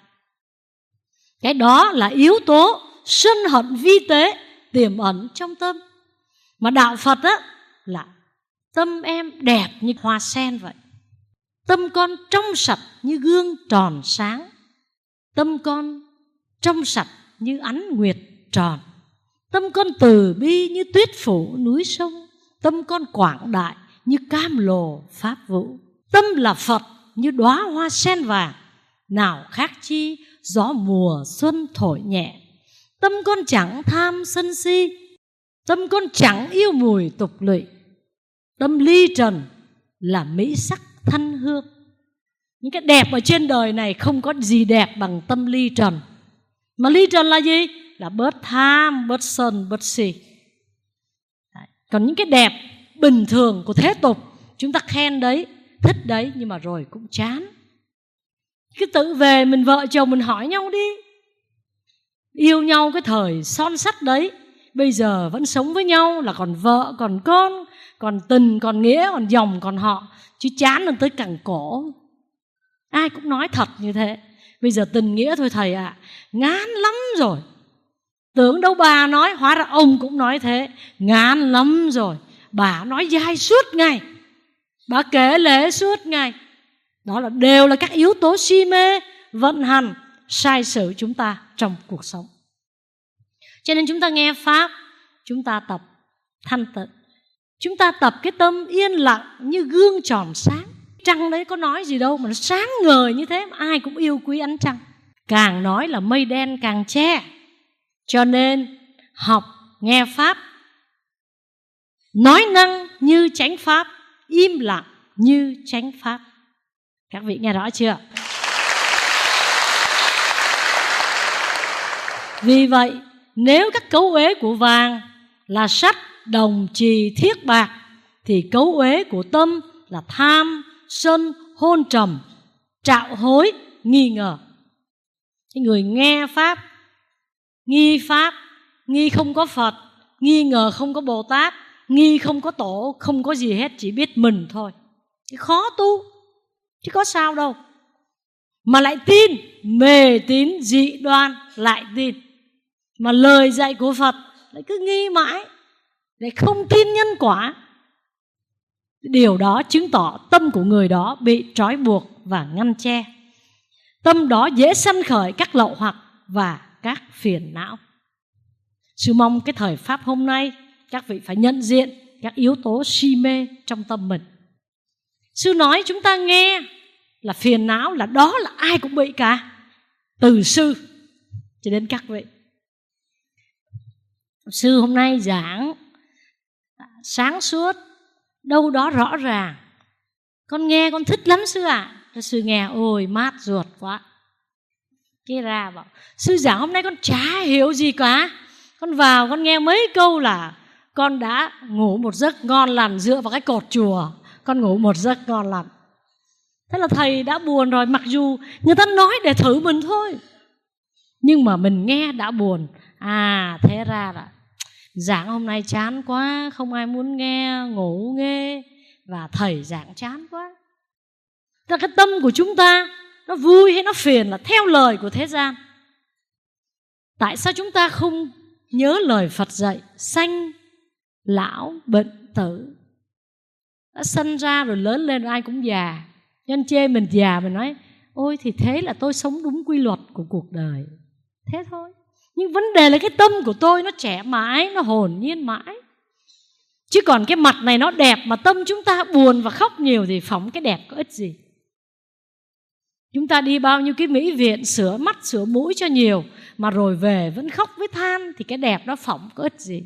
Cái đó là yếu tố sân hận vi tế tiềm ẩn trong tâm. Mà đạo Phật là tâm em đẹp như hoa sen vậy, tâm con trong sạch như gương tròn sáng, tâm con trong sạch như ánh nguyệt tròn, tâm con từ bi như tuyết phủ núi sông, tâm con quảng đại như cam lồ pháp vũ. Tâm là Phật như đóa hoa sen vàng, nào khác chi gió mùa xuân thổi nhẹ. Tâm con chẳng tham sân si, tâm con chẳng yêu mùi tục lụy. Tâm ly trần là mỹ sắc thanh hương. Những cái đẹp ở trên đời này không có gì đẹp bằng tâm ly trần. Mà ly trần là gì? Là bớt tham, bớt sân, bớt si. Còn những cái đẹp bình thường của thế tục, chúng ta khen đấy, thích đấy, nhưng mà rồi cũng chán. Cứ tự về mình vợ chồng mình hỏi nhau đi. Yêu nhau cái thời son sắt đấy, bây giờ vẫn sống với nhau là còn vợ, còn con, còn tình, còn nghĩa, còn dòng, còn họ. Chứ chán lên tới cẳng cổ. Ai cũng nói thật như thế. Bây giờ tình nghĩa thôi thầy ạ, ngán lắm rồi. Tưởng đâu bà nói, hóa ra ông cũng nói thế. Ngán lắm rồi. Bà nói dai suốt ngày, bà kể lể suốt ngày. Đó là đều là các yếu tố si mê, vận hành, sai sử chúng ta trong cuộc sống. Cho nên chúng ta nghe Pháp, chúng ta tập thanh tịnh, chúng ta tập cái tâm yên lặng như gương tròn sáng. Trăng đấy có nói gì đâu mà nó sáng ngời như thế, mà ai cũng yêu quý ánh trăng. Càng nói là mây đen càng che. Cho nên học nghe Pháp, nói năng như chánh Pháp, im lặng như chánh Pháp. Các vị nghe rõ chưa? Vì vậy, nếu các cấu uế của vàng là sắt, đồng, trì, thiết, bạc, thì cấu uế của tâm là tham, sân, hôn trầm, trạo hối, nghi ngờ. Cái người nghe Pháp, nghi không có Phật, nghi ngờ không có Bồ Tát, nghi không có Tổ, không có gì hết, chỉ biết mình thôi. Thì khó tu, chứ có sao đâu. Mà lại tin, mê tín dị đoan lại tin. Mà lời dạy của Phật lại cứ nghi mãi, lại không tin nhân quả. Điều đó chứng tỏ tâm của người đó bị trói buộc và ngăn che. Tâm đó dễ sanh khởi các lậu hoặc và các phiền não. Sư mong cái thời Pháp hôm nay các vị phải nhận diện các yếu tố si mê trong tâm mình. Sư nói chúng ta nghe là phiền não, là đó là ai cũng bị cả, từ sư cho đến các vị. Sư hôm nay giảng sáng suốt, đâu đó rõ ràng. Con nghe con thích lắm sư ạ. Sư nghe ôi mát ruột quá. Cái ra bảo sư giảng hôm nay con chả hiểu gì cả. Con vào con nghe mấy câu là con đã ngủ một giấc ngon lành dựa vào cái cột chùa. Con ngủ một giấc ngon lành. Thế là thầy đã buồn rồi. Mặc dù người ta nói để thử mình thôi, nhưng mà mình nghe đã buồn. À thế ra là giảng hôm nay chán quá, không ai muốn nghe, ngủ nghe. Và thầy giảng chán quá. Tức là cái tâm của chúng ta nó vui hay nó phiền là theo lời của thế gian. Tại sao chúng ta không nhớ lời Phật dạy sanh, lão, bệnh, tử? Đã sinh ra rồi lớn lên ai cũng già. Nhân chê mình già, mình nói ôi thì thế là tôi sống đúng quy luật của cuộc đời. Thế thôi. Nhưng vấn đề là cái tâm của tôi nó trẻ mãi, nó hồn nhiên mãi. Chứ còn cái mặt này nó đẹp mà tâm chúng ta buồn và khóc nhiều thì phóng cái đẹp có ích gì. Chúng ta đi bao nhiêu cái mỹ viện sửa mắt sửa mũi cho nhiều, mà rồi về vẫn khóc với than thì cái đẹp đó phỏng có ích gì.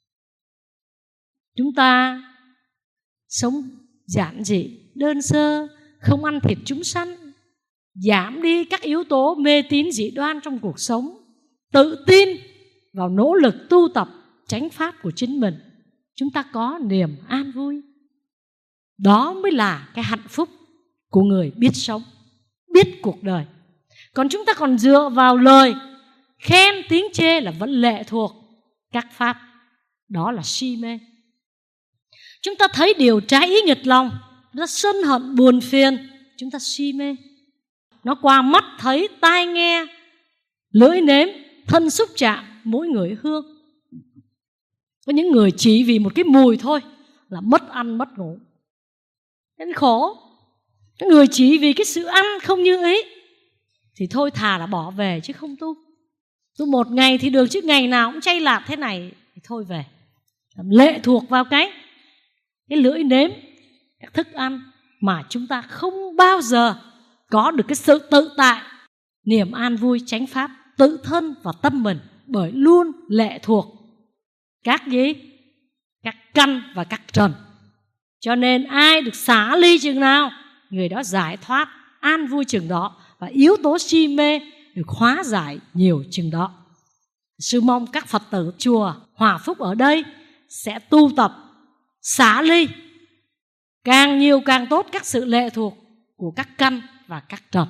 Chúng ta sống giản dị, đơn sơ, không ăn thịt chúng săn, giảm đi các yếu tố mê tín dị đoan trong cuộc sống, tự tin vào nỗ lực tu tập chánh pháp của chính mình, chúng ta có niềm an vui. Đó mới là cái hạnh phúc của người biết sống, biết cuộc đời. Còn chúng ta còn dựa vào lời khen tiếng chê là vẫn lệ thuộc các pháp, đó là si mê. Chúng ta thấy điều trái ý nghịch lòng, chúng ta sân hận buồn phiền, chúng ta si mê. Nó qua mắt thấy, tai nghe, lưỡi nếm, thân xúc chạm, mũi ngửi hương. Có những người chỉ vì một cái mùi thôi là mất ăn mất ngủ, nên khổ. Có người chỉ vì cái sự ăn không như ý thì thôi thà là bỏ về chứ không tu. Tu một ngày thì được chứ ngày nào cũng chay lạt thế này thì thôi về. Lệ thuộc vào cái lưỡi nếm, các thức ăn mà chúng ta không bao giờ có được cái sự tự tại, niềm an vui chánh pháp tự thân và tâm mình, bởi luôn lệ thuộc các gì? Các căn và các trần. Cho nên ai được xả ly chừng nào, người đó giải thoát an vui chừng đó, và yếu tố si mê được hóa giải nhiều chừng đó. Sư mong các Phật tử chùa Hòa Phúc ở đây sẽ tu tập xả ly càng nhiều càng tốt các sự lệ thuộc của các căn và các trần.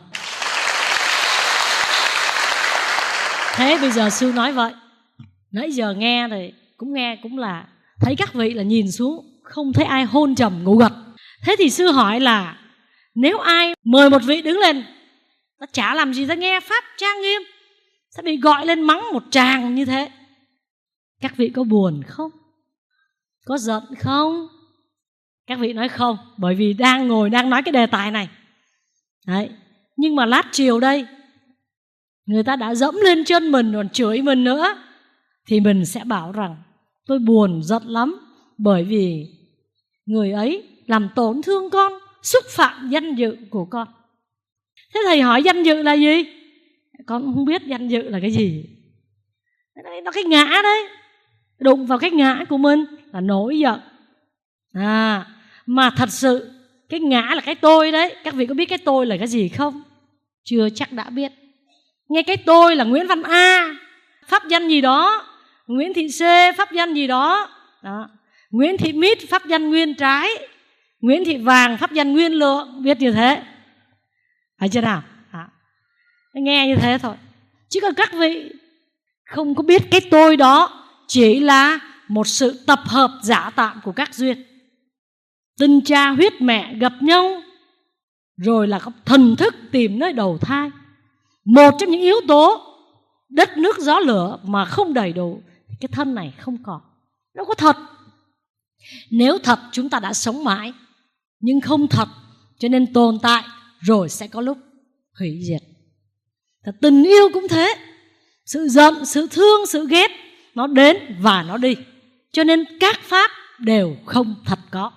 Thế bây giờ sư nói vậy, nãy giờ nghe thì cũng là thấy các vị là nhìn xuống không thấy ai hôn trầm ngủ gật. Thế thì sư hỏi là nếu ai mời một vị đứng lên, ta chả làm gì, ta nghe pháp trang nghiêm, sẽ bị gọi lên mắng một tràng như thế, các vị có buồn không? Có giận không? Các vị nói không, bởi vì đang nói cái đề tài này. Đấy. Nhưng mà lát chiều đây người ta đã dẫm lên chân mình còn chửi mình nữa, thì mình sẽ bảo rằng tôi buồn giận lắm, bởi vì người ấy làm tổn thương con, xúc phạm danh dự của con. Thế thầy hỏi danh dự là gì? Con không biết danh dự là cái gì. Nó cái ngã đấy, đụng vào cái ngã của mình là nổi giận. Mà thật sự cái ngã là cái tôi đấy. Các vị có biết cái tôi là cái gì không? Chưa chắc đã biết. Nghe cái tôi là Nguyễn Văn A, pháp danh gì đó, Nguyễn Thị C, pháp danh gì đó, Nguyễn Thị Mít, pháp danh nguyên trái, Nguyễn Thị Vàng, pháp danh nguyên lượng. Biết như thế, phải chưa nào? Nghe như thế thôi. Chứ còn các vị không có biết cái tôi đó chỉ là một sự tập hợp giả tạm của các duyên. Tình cha huyết mẹ gặp nhau, rồi là có thần thức tìm nơi đầu thai. Một trong những yếu tố đất nước gió lửa mà không đầy đủ thì cái thân này không còn. Nó có thật. Nếu thật chúng ta đã sống mãi, nhưng không thật cho nên tồn tại rồi sẽ có lúc hủy diệt. Tình yêu cũng thế. Sự giận, sự thương, sự ghét nó đến và nó đi. Cho nên các pháp đều không thật có.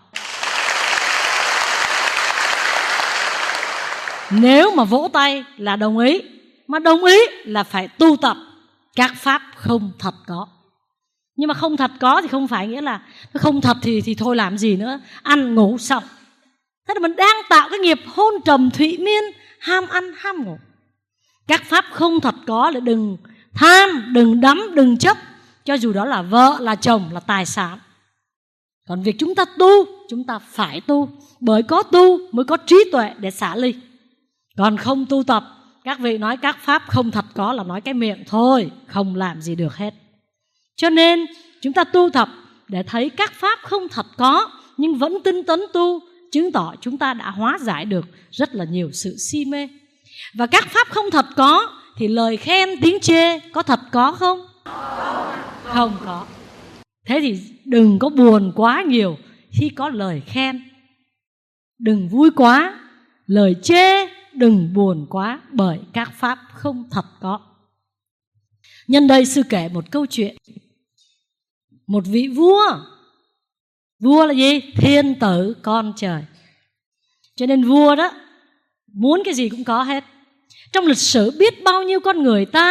Nếu mà vỗ tay là đồng ý, mà đồng ý là phải tu tập các pháp không thật có. Nhưng mà không thật có thì không phải nghĩa là không thật thì thôi làm gì nữa, ăn ngủ xong. Thế là mình đang tạo cái nghiệp hôn trầm thụy miên, ham ăn ham ngủ. Các pháp không thật có là đừng tham, đừng đắm, đừng chấp, cho dù đó là vợ, là chồng, là tài sản. Còn việc chúng ta tu, chúng ta phải tu, bởi có tu mới có trí tuệ để xả ly. Còn không tu tập, các vị nói các pháp không thật có là nói cái miệng thôi, không làm gì được hết. Cho nên chúng ta tu tập để thấy các pháp không thật có, nhưng vẫn tinh tấn tu, chứng tỏ chúng ta đã hóa giải được rất là nhiều sự si mê. Và các pháp không thật có thì lời khen tiếng chê có thật có không? Không có. Thế thì đừng có buồn quá nhiều khi có lời khen, đừng vui quá, lời chê đừng buồn quá, bởi các pháp không thật có. Nhân đây sư kể một câu chuyện. Một vị vua là gì? Thiên tử con trời. Cho nên vua đó muốn cái gì cũng có hết. Trong lịch sử biết bao nhiêu con người ta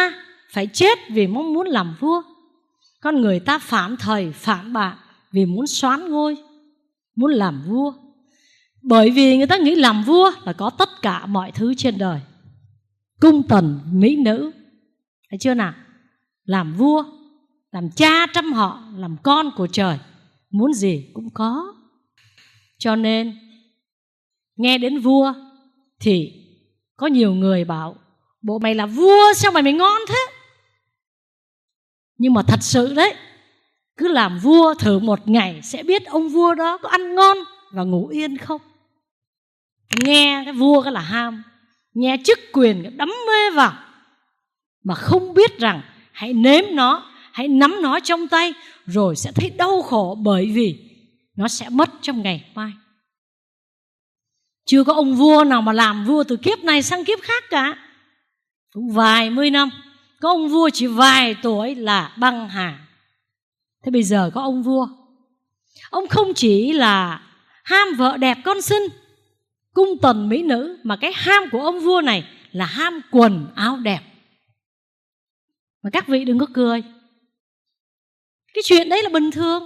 phải chết vì mong muốn làm vua. Con người ta phản thầy phản bạn vì muốn soán ngôi, muốn làm vua. Bởi vì người ta nghĩ làm vua là có tất cả mọi thứ trên đời, cung tần mỹ nữ, thấy chưa nào? Làm vua, làm cha trăm họ, làm con của trời, muốn gì cũng có. Cho nên nghe đến vua thì có nhiều người bảo: bộ mày là vua sao mày ngon thế? Nhưng mà thật sự đấy, cứ làm vua thử một ngày sẽ biết ông vua đó có ăn ngon và ngủ yên không. Nghe cái vua cái là ham, nghe chức quyền cái đắm mê vào, mà không biết rằng hãy nếm nó, hãy nắm nó trong tay, rồi sẽ thấy đau khổ, bởi vì nó sẽ mất trong ngày mai. Chưa có ông vua nào mà làm vua từ kiếp này sang kiếp khác cả, cũng vài mươi năm. Có ông vua chỉ vài tuổi là băng hà. Thế bây giờ có ông vua, ông không chỉ là ham vợ đẹp con xinh, cung tần mỹ nữ, mà cái ham của ông vua này là ham quần áo đẹp. Mà các vị đừng có cười, cái chuyện đấy là bình thường.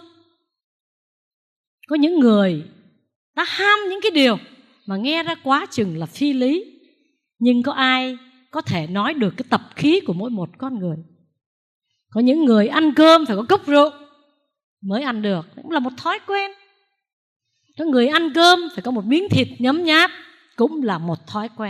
Có những người ta ham những cái điều mà nghe ra quá chừng là phi lý, nhưng có ai có thể nói được cái tập khí của mỗi một con người? Có những người ăn cơm phải có cốc rượu mới ăn được, cũng là một thói quen. Có người ăn cơm phải có một miếng thịt nhấm nháp, cũng là một thói quen.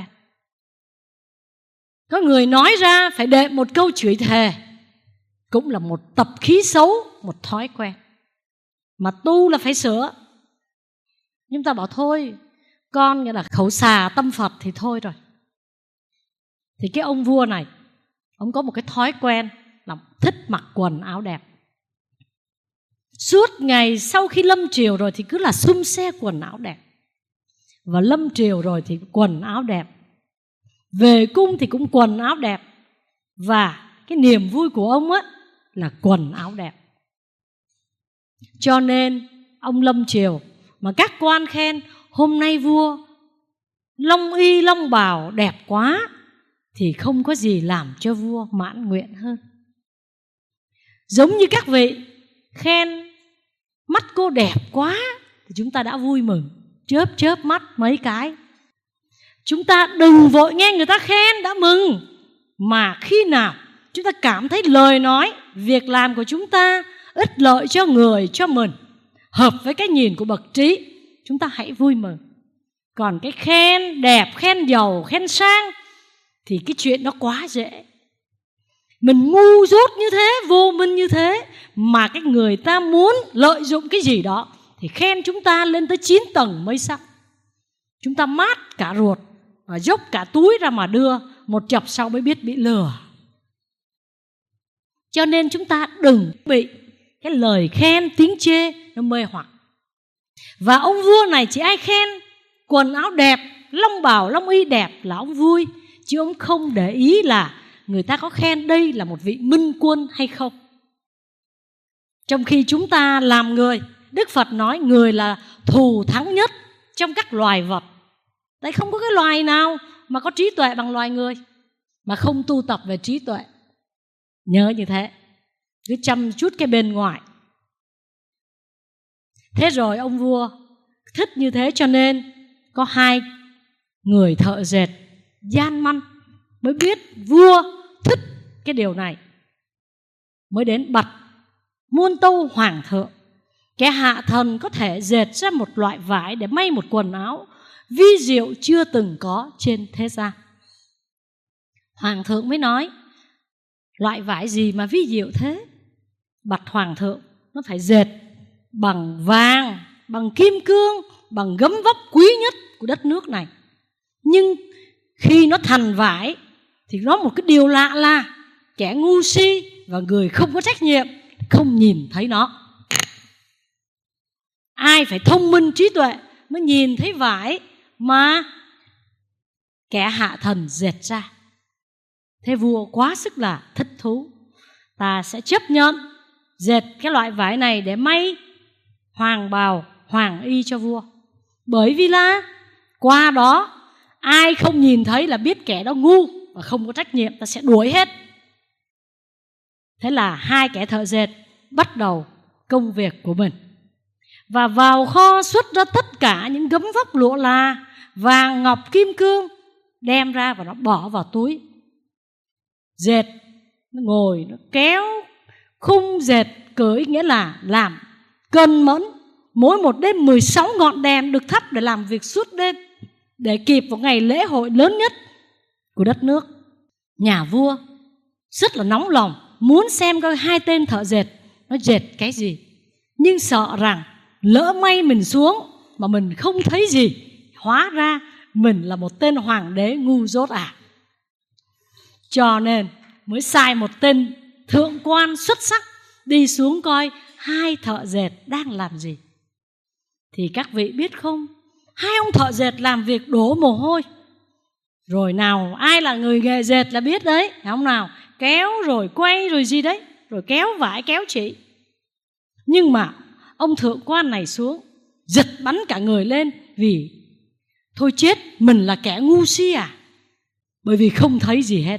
Có người nói ra phải đệm một câu chửi thề, cũng là một tập khí xấu, một thói quen. Mà tu là phải sửa. Nhưng ta bảo thôi, con nghĩa là khẩu xà tâm Phật thì thôi rồi. Thì cái ông vua này, ông có một cái thói quen là thích mặc quần áo đẹp. Suốt ngày sau khi lâm triều rồi thì cứ là xum xe quần áo đẹp, và lâm triều rồi thì quần áo đẹp, về cung thì cũng quần áo đẹp. Và cái niềm vui của ông á là quần áo đẹp. Cho nên ông lâm triều mà các quan khen hôm nay vua long y long bào đẹp quá, thì không có gì làm cho vua mãn nguyện hơn. Giống như các vị khen mắt cô đẹp quá thì chúng ta đã vui mừng, chớp chớp mắt mấy cái. Chúng ta đừng vội nghe người ta khen đã mừng, mà khi nào chúng ta cảm thấy lời nói, việc làm của chúng ta ích lợi cho người, cho mình, hợp với cái nhìn của bậc trí, chúng ta hãy vui mừng. Còn cái khen đẹp, khen giàu, khen sang thì cái chuyện đó quá dễ. Mình ngu dốt như thế, vô minh như thế, mà cái người ta muốn lợi dụng cái gì đó thì khen chúng ta lên tới 9 tầng mây sắc. Chúng ta mát cả ruột và dốc cả túi ra mà đưa, một chập sau mới biết bị lừa. Cho nên chúng ta đừng bị cái lời khen tiếng chê nó mê hoặc. Và ông vua này chỉ ai khen quần áo đẹp, long bào long y đẹp là ông vui, chứ ông không để ý là người ta có khen đây là một vị minh quân hay không. Trong khi chúng ta làm người, Đức Phật nói người là thù thắng nhất trong các loài vật. Tại không có cái loài nào mà có trí tuệ bằng loài người mà không tu tập về trí tuệ. Nhớ như thế, cứ chăm chút cái bên ngoài. Thế rồi ông vua thích như thế, cho nên có hai người thợ dệt gian manh mới biết vua thích cái điều này, mới đến bạch muôn tâu hoàng thượng, kẻ hạ thần có thể dệt ra một loại vải để may một quần áo vi diệu chưa từng có trên thế gian. Hoàng thượng mới nói: loại vải gì mà vi diệu thế? Bạch hoàng thượng, nó phải dệt bằng vàng, bằng kim cương, bằng gấm vóc quý nhất của đất nước này. Nhưng khi nó thành vải thì nó một cái điều lạ là kẻ ngu si và người không có trách nhiệm không nhìn thấy nó. Ai phải thông minh trí tuệ mới nhìn thấy vải mà kẻ hạ thần dệt ra. Thế vua quá sức là thích thú, ta sẽ chấp nhận dệt cái loại vải này để may hoàng bào, hoàng y cho vua. Bởi vì là qua đó ai không nhìn thấy là biết kẻ đó ngu và không có trách nhiệm, ta sẽ đuổi hết. Thế là hai kẻ thợ dệt bắt đầu công việc của mình, và vào kho xuất ra tất cả những gấm vóc lụa là vàng ngọc kim cương, đem ra và nó bỏ vào túi. Dệt, nó ngồi nó kéo khung dệt cưỡi, nghĩa là làm cân mẫn. Mỗi một đêm 16 ngọn đèn được thắp để làm việc suốt đêm, để kịp vào ngày lễ hội lớn nhất của đất nước. Nhà vua rất là nóng lòng, muốn xem coi hai tên thợ dệt nó dệt cái gì, nhưng sợ rằng lỡ may mình xuống mà mình không thấy gì, hóa ra mình là một tên hoàng đế ngu dốt à. Cho nên mới sai một tên thượng quan xuất sắc đi xuống coi hai thợ dệt đang làm gì. Thì các vị biết không, hai ông thợ dệt làm việc đổ mồ hôi. Rồi nào, ai là người nghề dệt là biết đấy, phải không nào? Kéo rồi quay rồi gì đấy, rồi kéo vải kéo chỉ. Nhưng mà ông thượng quan này xuống giật bắn cả người lên, vì thôi chết, mình là kẻ ngu si à? Bởi vì không thấy gì hết.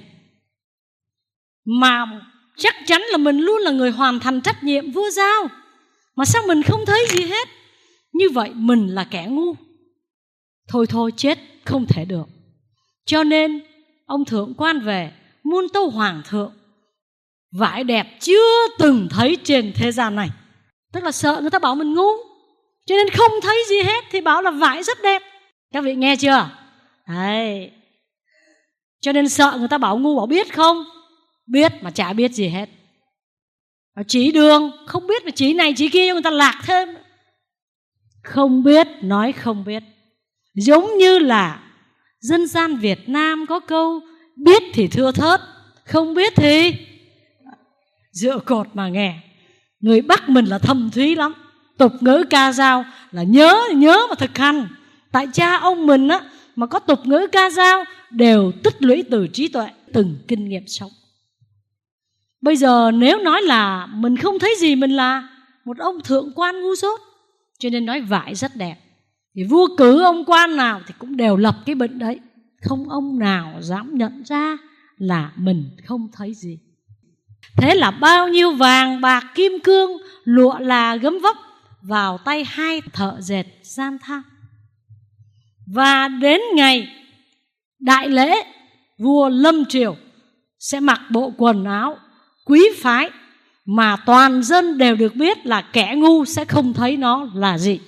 Mà chắc chắn là mình luôn là người hoàn thành trách nhiệm vua giao, mà sao mình không thấy gì hết? Như vậy mình là kẻ ngu. Thôi chết, không thể được. Cho nên ông thượng quan về muôn tâu hoàng thượng vải đẹp chưa từng thấy trên thế gian này. Tức là sợ người ta bảo mình ngu, cho nên không thấy gì hết thì bảo là vải rất đẹp. Các vị nghe chưa? Đấy. Cho nên sợ người ta bảo ngu, bảo biết không? Biết mà chả biết gì hết. Chỉ đường, không biết mà chỉ này chỉ kia cho người ta lạc thêm. Không biết, nói không biết. Giống như là dân gian Việt Nam có câu biết thì thưa thớt, không biết thì dựa cột mà nghe. Người Bắc mình là thâm thúy lắm. Tục ngữ ca dao là nhớ mà thực hành. Tại cha ông mình á, mà có tục ngữ ca dao đều tích lũy từ trí tuệ, từng kinh nghiệm sống. Bây giờ nếu nói là mình không thấy gì, mình là một ông thượng quan ngu dốt. Cho nên nói vải rất đẹp. Thì vua cử ông quan nào thì cũng đều lập cái bệnh đấy. Không ông nào dám nhận ra là mình không thấy gì. Thế là bao nhiêu vàng bạc kim cương, lụa là gấm vóc vào tay hai thợ dệt gian tham. Và đến ngày đại lễ, vua lâm triều sẽ mặc bộ quần áo quý phái mà toàn dân đều được biết là kẻ ngu sẽ không thấy nó là gì.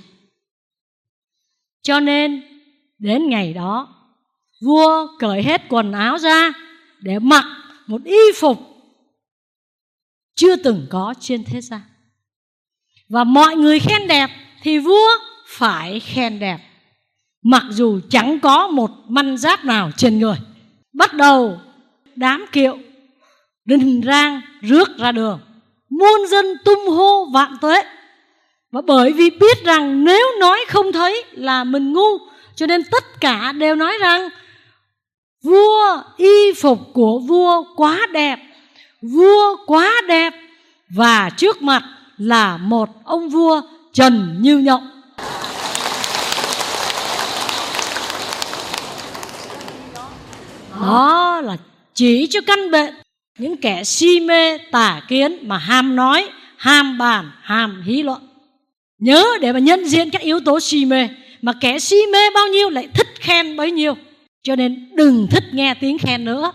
Cho nên đến ngày đó, vua cởi hết quần áo ra để mặc một y phục chưa từng có trên thế gian. Và mọi người khen đẹp thì vua phải khen đẹp, mặc dù chẳng có một măn giáp nào trên người. Bắt đầu đám kiệu rình rang rước ra đường, muôn dân tung hô vạn tuế. Và bởi vì biết rằng nếu nói không thấy là mình ngu, cho nên tất cả đều nói rằng vua, y phục của vua quá đẹp, vua quá đẹp. Và trước mặt là một ông vua trần như nhộng. Đó là chỉ cho căn bệnh những kẻ si mê tà kiến mà ham nói, ham bàn, ham hí luận. Nhớ để mà nhận diện các yếu tố si mê, mà kẻ si mê bao nhiêu lại thích khen bấy nhiêu. Cho nên đừng thích nghe tiếng khen nữa.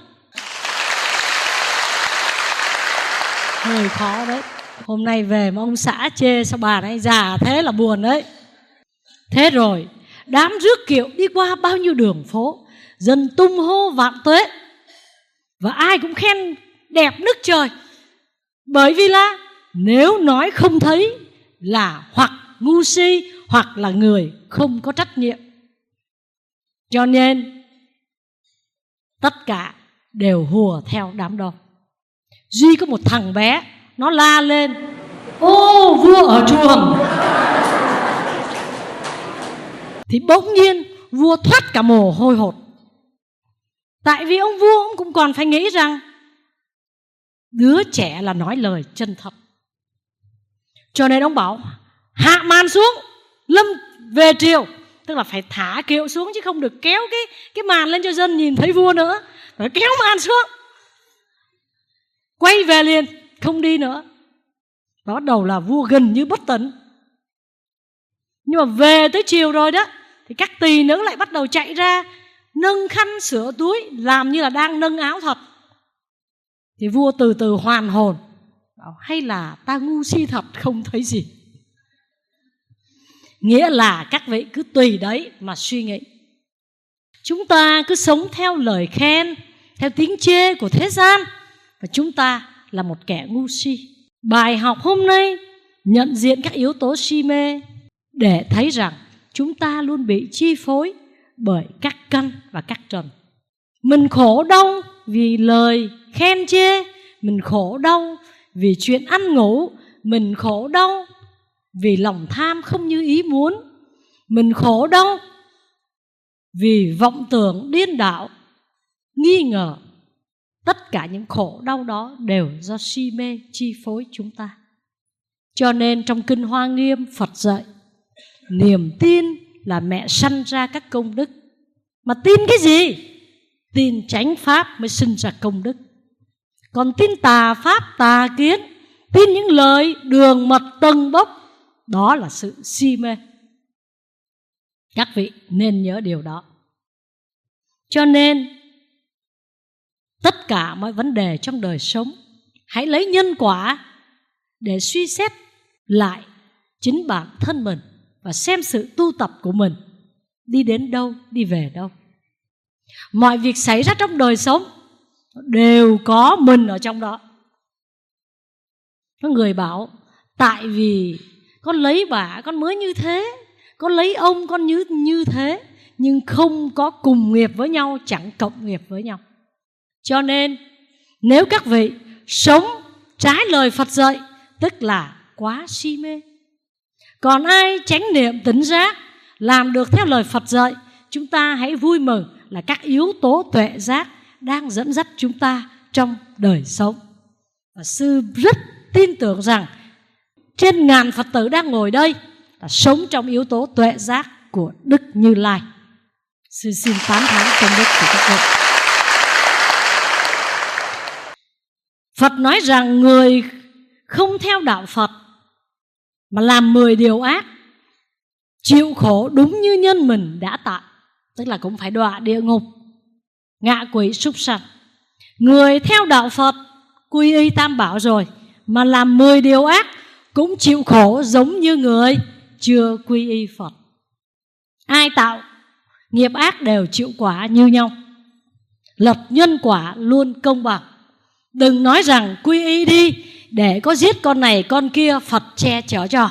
Hơi khó đấy. Hôm nay về mà ông xã chê sao bà này già thế là buồn đấy. Thế rồi đám rước kiệu đi qua bao nhiêu đường phố, dân tung hô vạn tuế, và ai cũng khen đẹp nước trời. Bởi vì là nếu nói không thấy là hoặc ngu si, hoặc là người không có trách nhiệm. Cho nên tất cả đều hùa theo đám đông. Duy có một thằng bé, nó la lên: ô vua ở chuồng. Thì bỗng nhiên vua thoát cả mồ hôi hột. Tại vì ông vua ông cũng còn phải nghĩ rằng đứa trẻ là nói lời chân thật. Cho nên ông bảo hạ màn xuống, lâm về triều. Tức là phải thả kiệu xuống, chứ không được kéo cái màn lên cho dân nhìn thấy vua nữa. Phải kéo màn xuống, quay về liền. không đi nữa. Và bắt đầu là vua gần như bất tỉnh. Nhưng mà về tới chiều rồi đó, thì các tỳ nữ lại bắt đầu chạy ra, nâng khăn sửa túi, làm như là đang nâng áo thật. Thì vua từ từ hoàn hồn, bảo hay là ta ngu si thật không thấy gì. Nghĩa là các vị cứ tùy đấy mà suy nghĩ. Chúng ta cứ sống theo lời khen, theo tiếng chê của thế gian, và chúng ta là một kẻ ngu si. Bài học hôm nay nhận diện các yếu tố si mê để thấy rằng chúng ta luôn bị chi phối bởi các căn và các trần. Mình khổ đau vì lời khen chê, mình khổ đau vì chuyện ăn ngủ, mình khổ đau vì lòng tham không như ý muốn, mình khổ đau vì vọng tưởng điên đảo, nghi ngờ. Tất cả những khổ đau đó đều do si mê chi phối chúng ta. Cho nên trong Kinh Hoa Nghiêm, Phật dạy niềm tin là mẹ sanh ra các công đức. Mà tin cái gì? Tin chánh pháp mới sinh ra công đức. Còn tin tà pháp, tà kiến, tin những lời đường mật tầng bốc, đó là sự si mê. Các vị nên nhớ điều đó. Cho nên tất cả mọi vấn đề trong đời sống, hãy lấy nhân quả để suy xét lại chính bản thân mình và xem sự tu tập của mình đi đến đâu, đi về đâu. Mọi việc xảy ra trong đời sống đều có mình ở trong đó. Có người bảo tại vì con lấy bà con mới như thế, con lấy ông con như thế, nhưng không có cùng nghiệp với nhau, chẳng cộng nghiệp với nhau. Cho nên nếu các vị sống trái lời Phật dạy, tức là quá si mê. Còn ai chánh niệm tỉnh giác, làm được theo lời Phật dạy, chúng ta hãy vui mừng là các yếu tố tuệ giác đang dẫn dắt chúng ta trong đời sống. Và sư rất tin tưởng rằng trên ngàn Phật tử đang ngồi đây là sống trong yếu tố tuệ giác của Đức Như Lai. Sư xin tán thán công đức của các vị. Phật nói rằng người không theo đạo Phật mà làm 10 điều ác, chịu khổ đúng như nhân mình đã tạo, tức là cũng phải đọa địa ngục, ngạ quỷ súc sanh. Người theo đạo Phật quy y Tam Bảo rồi mà làm 10 điều ác cũng chịu khổ giống như người chưa quy y Phật. Ai tạo nghiệp ác đều chịu quả như nhau. Luật nhân quả luôn công bằng. Đừng nói rằng quy y đi, để có giết con này con kia Phật che chở cho.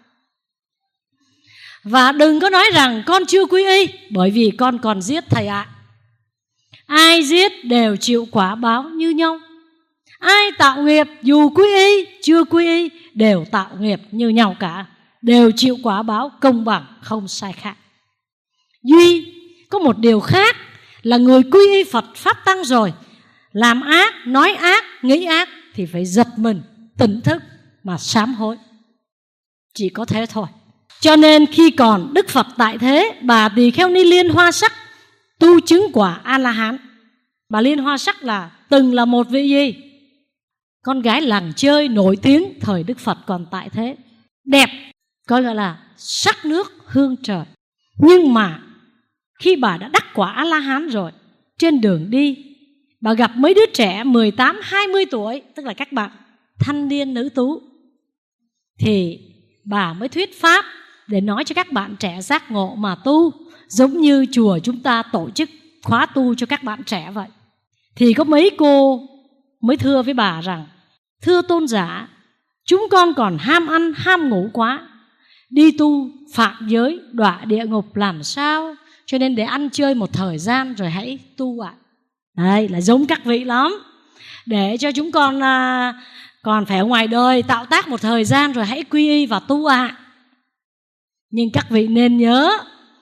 Và đừng có nói rằng con chưa quy y, bởi vì con còn giết thầy ạ. Ai giết đều chịu quả báo như nhau. Ai tạo nghiệp dù quy y, chưa quy y đều tạo nghiệp như nhau cả, đều chịu quả báo công bằng, không sai khác. Duy có một điều khác là người quy y Phật Pháp Tăng rồi, làm ác, nói ác, nghĩ ác thì phải giật mình, tỉnh thức mà sám hối. Chỉ có thế thôi. Cho nên khi còn Đức Phật tại thế, bà Tỳ Kheo Ni Liên Hoa Sắc tu chứng quả A-la-hán. Bà Liên Hoa Sắc là từng là một vị gì? Con gái làng chơi nổi tiếng thời Đức Phật còn tại thế. Đẹp, coi gọi là sắc nước hương trời. Nhưng mà khi bà đã đắc quả A-la-hán rồi, trên đường đi bà gặp mấy đứa trẻ 18-20 tuổi, tức là các bạn thanh niên nữ tú, thì bà mới thuyết pháp để nói cho các bạn trẻ giác ngộ mà tu, giống như chùa chúng ta tổ chức khóa tu cho các bạn trẻ vậy. Thì có mấy cô mới thưa với bà rằng: thưa tôn giả, chúng con còn ham ăn ham ngủ quá, đi tu phạm giới đọa địa ngục làm sao, cho nên để ăn chơi một thời gian rồi hãy tu ạ. Đây là giống các vị lắm, để cho chúng con còn phải ở ngoài đời tạo tác một thời gian rồi hãy quy y và tu ạ. Nhưng các vị nên nhớ,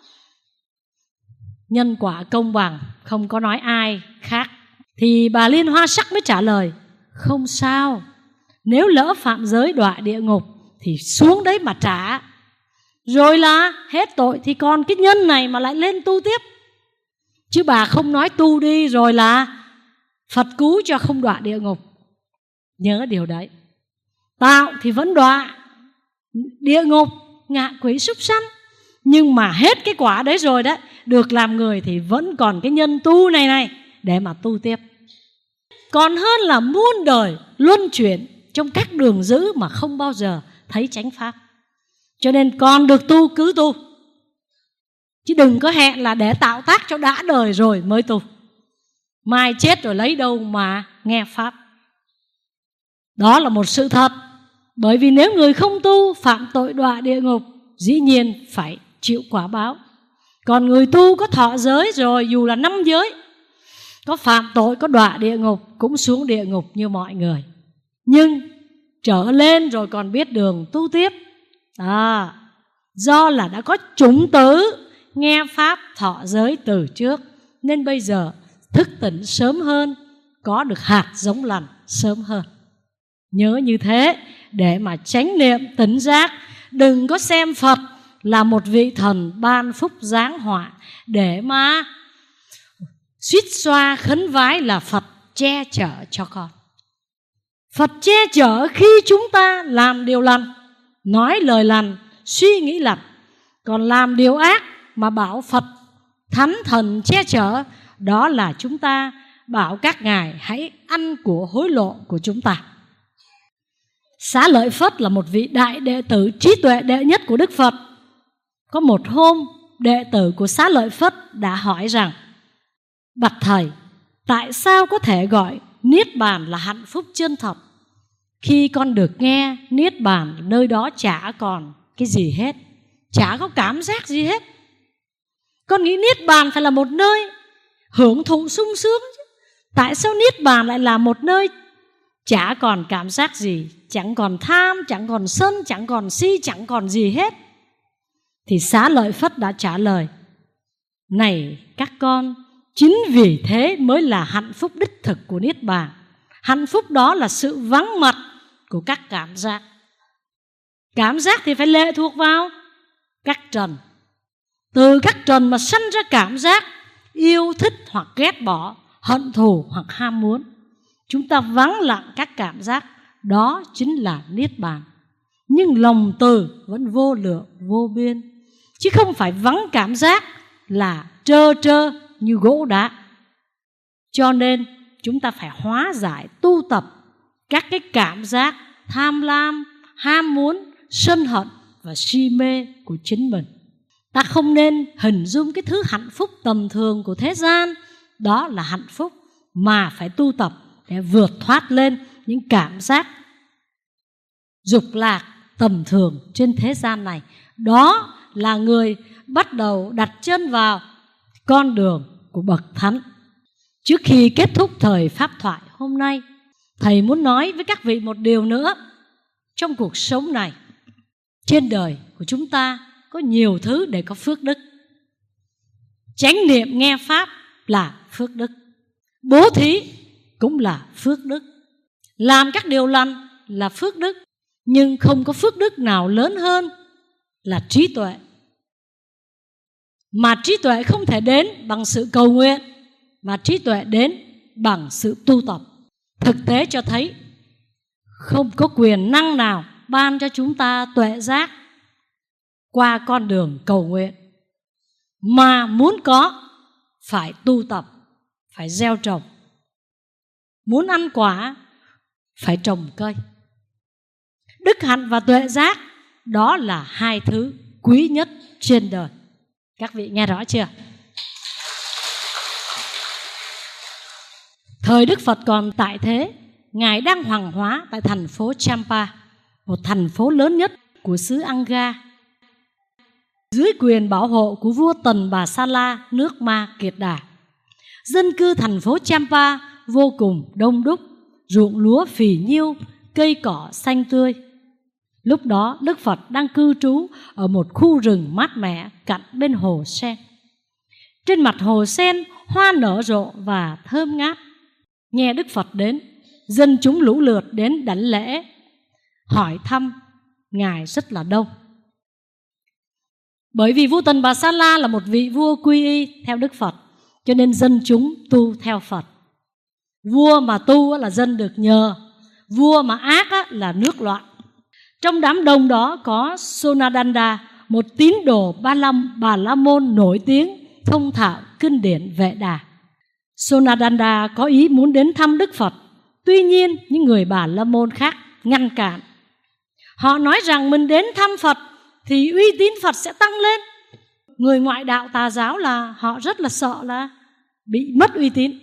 nhân quả công bằng, không có nói ai khác. Thì bà Liên Hoa Sắc mới trả lời: không sao, nếu lỡ phạm giới đọa địa ngục thì xuống đấy mà trả, rồi là hết tội thì còn cái nhân này mà lại lên tu tiếp. Chứ bà không nói tu đi rồi là Phật cứu cho không đọa địa ngục. Nhớ điều đấy. Tạo thì vẫn đọa địa ngục, ngạ quỷ súc sanh, nhưng mà hết cái quả đấy rồi đấy, được làm người thì vẫn còn cái nhân tu này để mà tu tiếp. Còn hơn là muôn đời luân chuyển trong các đường dữ mà không bao giờ thấy chánh pháp. Cho nên còn được tu cứ tu, chứ đừng có hẹn là để tạo tác cho đã đời rồi mới tu. Mai chết rồi lấy đâu mà nghe pháp. Đó là một sự thật. Bởi vì nếu người không tu phạm tội đọa địa ngục, dĩ nhiên phải chịu quả báo. Còn người tu có thọ giới rồi, dù là 5 giới, có phạm tội, có đọa địa ngục, cũng xuống địa ngục như mọi người, nhưng trở lên rồi còn biết đường tu tiếp. Do là đã có chủng tử nghe pháp thọ giới từ trước, nên bây giờ thức tỉnh sớm hơn, có được hạt giống lành sớm hơn. Nhớ như thế để mà chánh niệm tỉnh giác. Đừng có xem Phật là một vị thần ban phúc giáng họa để mà suýt xoa khấn vái là Phật che chở cho con. Phật che chở khi chúng ta làm điều lành, nói lời lành, suy nghĩ lành. Còn làm điều ác mà bảo Phật thánh thần che chở, đó là chúng ta bảo các ngài hãy ăn của hối lộ của chúng ta. Xá Lợi Phất là một vị đại đệ tử trí tuệ đệ nhất của Đức Phật. Có một hôm, đệ tử của Xá Lợi Phất đã hỏi rằng: bạch thầy, tại sao có thể gọi niết bàn là hạnh phúc chân thật, khi con được nghe niết bàn nơi đó chả còn cái gì hết, chả có cảm giác gì hết? Con nghĩ niết bàn phải là một nơi hưởng thụ sung sướng chứ. Tại sao niết bàn lại là một nơi chả còn cảm giác gì, chẳng còn tham, chẳng còn sân, chẳng còn si, chẳng còn gì hết? Thì Xá Lợi Phất đã trả lời: này các con, chính vì thế mới là hạnh phúc đích thực của niết bàn. Hạnh phúc đó là sự vắng mặt của các cảm giác. Cảm giác thì phải lệ thuộc vào các trần. Từ các trần mà sanh ra cảm giác yêu thích hoặc ghét bỏ, hận thù hoặc ham muốn. Chúng ta vắng lặng các cảm giác, đó chính là niết bàn. Nhưng lòng từ vẫn vô lượng vô biên, chứ không phải vắng cảm giác là trơ trơ như gỗ đá. Cho nên chúng ta phải hóa giải, tu tập các cái cảm giác tham lam, ham muốn, sân hận và si mê của chính mình. Ta không nên hình dung cái thứ hạnh phúc tầm thường của thế gian đó là hạnh phúc, mà phải tu tập để vượt thoát lên những cảm giác dục lạc tầm thường trên thế gian này. Đó là người bắt đầu đặt chân vào con đường của bậc thánh. Trước khi kết thúc thời pháp thoại hôm nay, thầy muốn nói với các vị một điều nữa. Trong cuộc sống này, trên đời của chúng ta có nhiều thứ để có phước đức. Chánh niệm nghe pháp là phước đức, bố thí cũng là phước đức, làm các điều lành là phước đức. Nhưng không có phước đức nào lớn hơn là trí tuệ. Mà trí tuệ không thể đến bằng sự cầu nguyện, mà trí tuệ đến bằng sự tu tập. Thực tế cho thấy không có quyền năng nào ban cho chúng ta tuệ giác qua con đường cầu nguyện. Mà muốn có phải tu tập, phải gieo trồng. Muốn ăn quả phải trồng cây. Đức hạnh và tuệ giác, đó là hai thứ quý nhất trên đời. Các vị nghe rõ chưa? Thời Đức Phật còn tại thế, Ngài đang hoàng hóa tại thành phố Champa, một thành phố lớn nhất của xứ Anga, dưới quyền bảo hộ của vua Tần Bà Sa La, nước Ma Kiệt Đà. Dân cư thành phố Champa vô cùng đông đúc, ruộng lúa phì nhiêu, cây cỏ xanh tươi. Lúc đó Đức Phật đang cư trú ở một khu rừng mát mẻ cạnh bên hồ sen. Trên mặt hồ sen hoa nở rộ và thơm ngát. Nghe Đức Phật đến, dân chúng lũ lượt đến đảnh lễ, hỏi thăm Ngài rất là đông. Bởi vì vua Tần Bà Sa La là một vị vua quy y theo Đức Phật, cho nên dân chúng tu theo Phật. Vua mà tu là dân được nhờ, vua mà ác á, là nước loạn. Trong đám đông đó có Sonadanda, một tín đồ Bà La Môn nổi tiếng, thông thạo kinh điển Vệ Đà. Sonadanda có ý muốn đến thăm Đức Phật. Tuy nhiên những người Bà La Môn khác ngăn cản. Họ nói rằng mình đến thăm Phật thì uy tín Phật sẽ tăng lên. Người ngoại đạo tà giáo là họ rất là sợ là bị mất uy tín,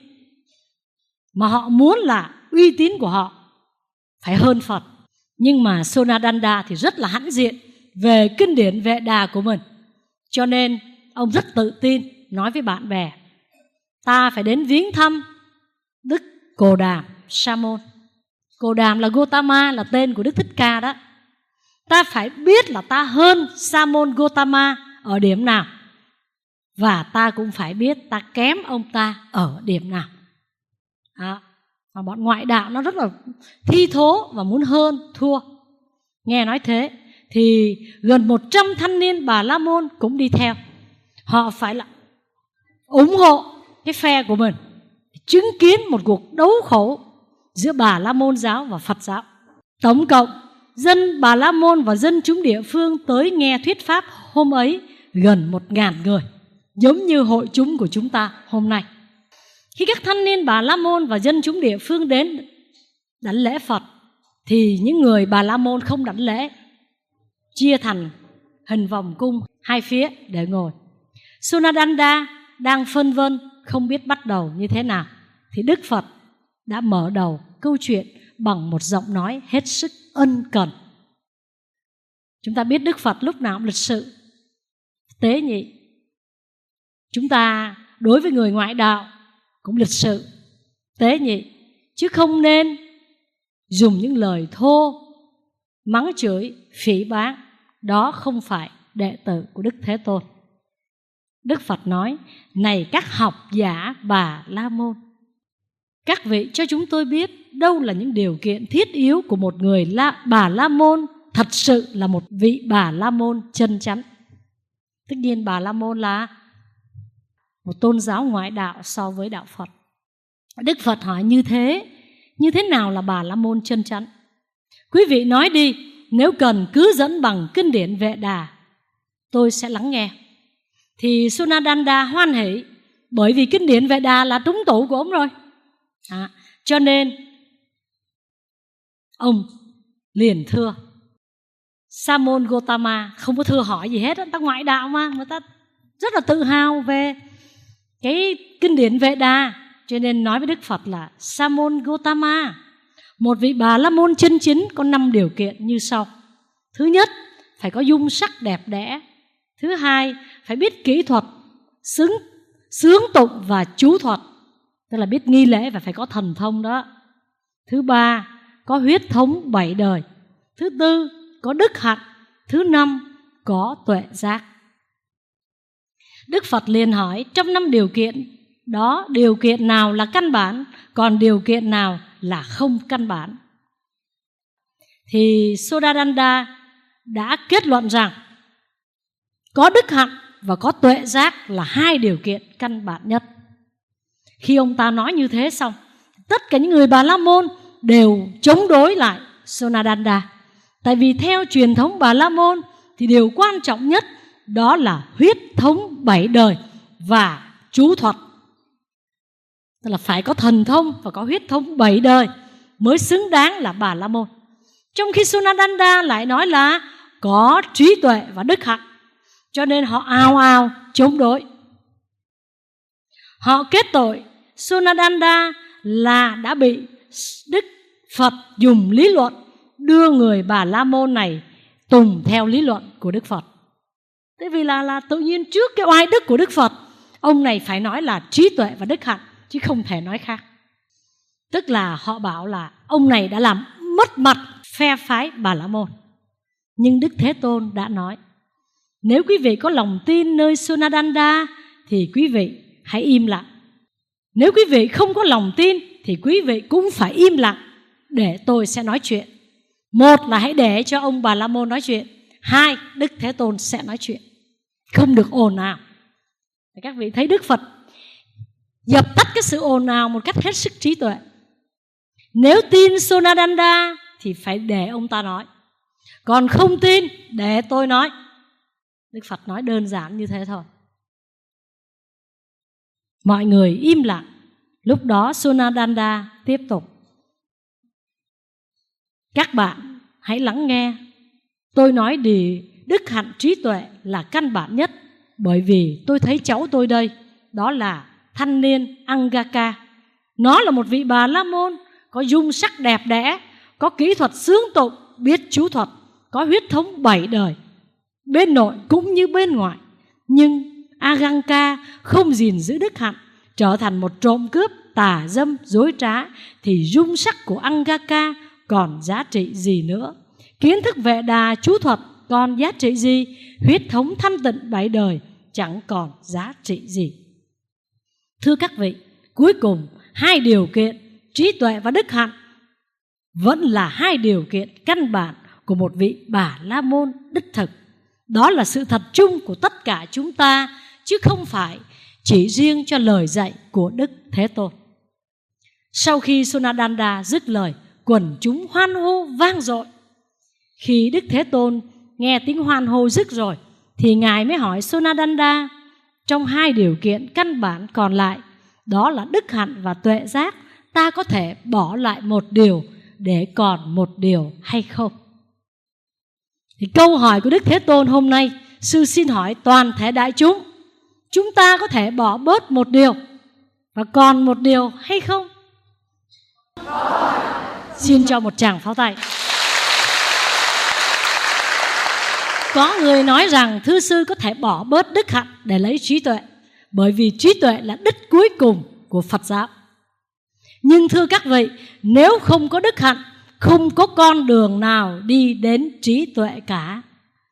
mà họ muốn là uy tín của họ phải hơn Phật. Nhưng mà Sonadanda thì rất là hãnh diện về kinh điển Vệ Đà của mình, cho nên ông rất tự tin nói với bạn bè: ta phải đến viếng thăm Đức Cồ Đàm Sa Môn. Cồ Đàm là Gotama, là tên của Đức Thích Ca đó. Ta phải biết là ta hơn Sa Môn Gotama ở điểm nào, và ta cũng phải biết ta kém ông ta ở điểm nào. Đó. Mà bọn ngoại đạo nó rất là thi thố và muốn hơn thua. Nghe nói thế thì gần 100 thanh niên Bà La Môn cũng đi theo. Họ phải là ủng hộ cái phe của mình, chứng kiến một cuộc đấu khẩu giữa Bà La Môn giáo và Phật giáo. Tổng cộng dân Bà La Môn và dân chúng địa phương tới nghe thuyết pháp hôm ấy gần 1.000 người, giống như hội chúng của chúng ta hôm nay. Khi các thanh niên Bà La Môn và dân chúng địa phương đến đảnh lễ Phật thì những người Bà La Môn không đảnh lễ, chia thành hình vòng cung hai phía để ngồi. Sonadanda đang phân vân không biết bắt đầu như thế nào thì Đức Phật đã mở đầu câu chuyện bằng một giọng nói hết sức ân cần. Chúng ta biết Đức Phật lúc nào cũng lịch sự, tế nhị. Chúng ta đối với người ngoại đạo cũng lịch sự, tế nhị, chứ không nên dùng những lời thô, mắng chửi, phỉ báng. Đó không phải đệ tử của Đức Thế Tôn. Đức Phật nói: này các học giả Bà La Môn, các vị cho chúng tôi biết đâu là những điều kiện thiết yếu của một người Bà La Môn thật sự là một vị Bà La Môn chân chánh. Tất nhiên Bà La Môn là một tôn giáo ngoại đạo so với đạo Phật. Đức Phật hỏi như thế nào là Bà La Môn chân chánh? Quý vị nói đi, nếu cần cứ dẫn bằng kinh điển Vệ Đà, tôi sẽ lắng nghe. Thì Sonadanda hoan hỷ, bởi vì kinh điển Vệ Đà là trúng tủ của ông rồi. Cho nên ông liền thưa. Sa Môn Gotama không có thưa hỏi gì hết, ta ngoại đạo mà, người ta rất là tự hào về cái kinh điển Vệ Đà, cho nên nói với Đức Phật là: Sa Môn Gotama, một vị Bà La Môn chân chính có 5 điều kiện như sau. Thứ nhất, phải có dung sắc đẹp đẽ. Thứ hai, phải biết kỹ thuật xướng tụng và chú thuật, tức là biết nghi lễ và phải có thần thông đó. Thứ ba, có huyết thống 7 đời. Thứ tư, có đức hạnh. Thứ năm, có tuệ giác. Đức Phật liền hỏi: trong 5 điều kiện đó, điều kiện nào là căn bản, còn điều kiện nào là không căn bản? Thì Sonadanda đã kết luận rằng có đức hạnh và có tuệ giác là 2 điều kiện căn bản nhất. Khi ông ta nói như thế xong, tất cả những người Bà La Môn đều chống đối lại Sonadanda. Tại vì theo truyền thống Bà La Môn thì điều quan trọng nhất đó là huyết thống 7 đời và chú thuật. Tức là phải có thần thông và có huyết thống 7 đời mới xứng đáng là Bà La Môn. Trong khi Sonadanda lại nói là có trí tuệ và đức hạnh, cho nên họ ào ào chống đối. Họ kết tội Sonadanda là đã bị Đức Phật dùng lý luận đưa người Bà La Môn này tùng theo lý luận của Đức Phật. Thế vì là tự nhiên trước cái oai đức của Đức Phật, ông này phải nói là trí tuệ và đức hạnh, chứ không thể nói khác. Tức là họ bảo là ông này đã làm mất mặt phe phái Bà La Môn. Nhưng Đức Thế Tôn đã nói: nếu quý vị có lòng tin nơi Sonadanda thì quý vị hãy im lặng. Nếu quý vị không có lòng tin thì quý vị cũng phải im lặng để tôi sẽ nói chuyện. Một là hãy để cho ông Bà La Môn nói chuyện. Hai, Đức Thế Tôn sẽ nói chuyện. Không được ồn ào. Các vị thấy Đức Phật dập tắt cái sự ồn ào một cách hết sức trí tuệ. Nếu tin Sonadanda thì phải để ông ta nói, còn không tin để tôi nói. Đức Phật nói đơn giản như thế thôi. Mọi người im lặng. Lúc đó Sonadanda tiếp tục: các bạn hãy lắng nghe. Tôi nói đức hạnh trí tuệ là căn bản nhất, bởi vì tôi thấy cháu tôi đây, đó là thanh niên Angaka. Nó là một vị Bà La Môn, có dung sắc đẹp đẽ, có kỹ thuật xướng tụng, biết chú thuật, có huyết thống 7 đời, bên nội cũng như bên ngoài. Nhưng Angaka không gìn giữ đức hạnh, trở thành một trộm cướp, tà dâm, dối trá, thì dung sắc của Angaka còn giá trị gì nữa? Kiến thức Vệ Đà chú thuật còn giá trị gì? Huyết thống thanh tịnh 7 đời chẳng còn giá trị gì. Thưa các vị, cuối cùng hai điều kiện trí tuệ và đức hạnh vẫn là hai điều kiện căn bản của một vị Bà La Môn đích thực. Đó là sự thật chung của tất cả chúng ta, chứ không phải chỉ riêng cho lời dạy của Đức Thế Tôn. Sau khi Sonadanda dứt lời, quần chúng hoan hô vang dội. Khi Đức Thế Tôn nghe tiếng hoan hô dứt rồi, thì Ngài mới hỏi Sonadanda: trong hai điều kiện căn bản còn lại, đó là đức hạnh và tuệ giác, ta có thể bỏ lại một điều để còn một điều hay không? Thì câu hỏi của Đức Thế Tôn hôm nay, sư xin hỏi toàn thể đại chúng: chúng ta có thể bỏ bớt một điều và còn một điều hay không? Xin cho một tràng pháo tay. Có người nói rằng thưa sư có thể bỏ bớt đức hạnh để lấy trí tuệ, bởi vì trí tuệ là đích cuối cùng của Phật giáo. Nhưng thưa các vị, nếu không có đức hạnh, không có con đường nào đi đến trí tuệ cả.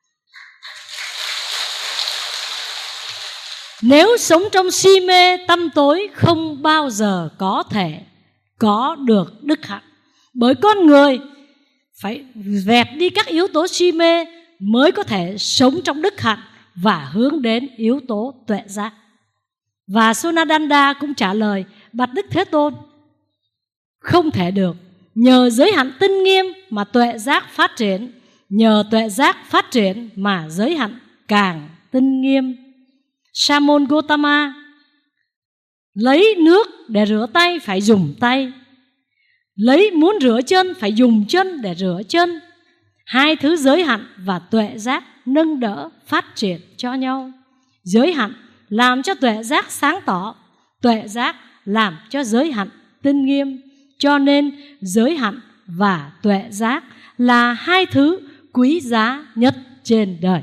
Nếu sống trong si mê tăm tối, không bao giờ có thể có được đức hạnh. Bởi con người phải vẹt đi các yếu tố si mê mới có thể sống trong đức hạnh và hướng đến yếu tố tuệ giác. Và Sonadanda cũng trả lời: bạch Đức Thế Tôn, không thể được. Nhờ giới hạnh tinh nghiêm mà tuệ giác phát triển, nhờ tuệ giác phát triển mà giới hạnh càng tinh nghiêm. Sa môn Gotama, lấy nước để rửa tay phải dùng tay, muốn rửa chân phải dùng chân để rửa chân. Hai thứ giới hạnh và tuệ giác nâng đỡ phát triển cho nhau. Giới hạnh làm cho tuệ giác sáng tỏ, tuệ giác làm cho giới hạnh tinh nghiêm. Cho nên giới hạnh và tuệ giác là hai thứ quý giá nhất trên đời.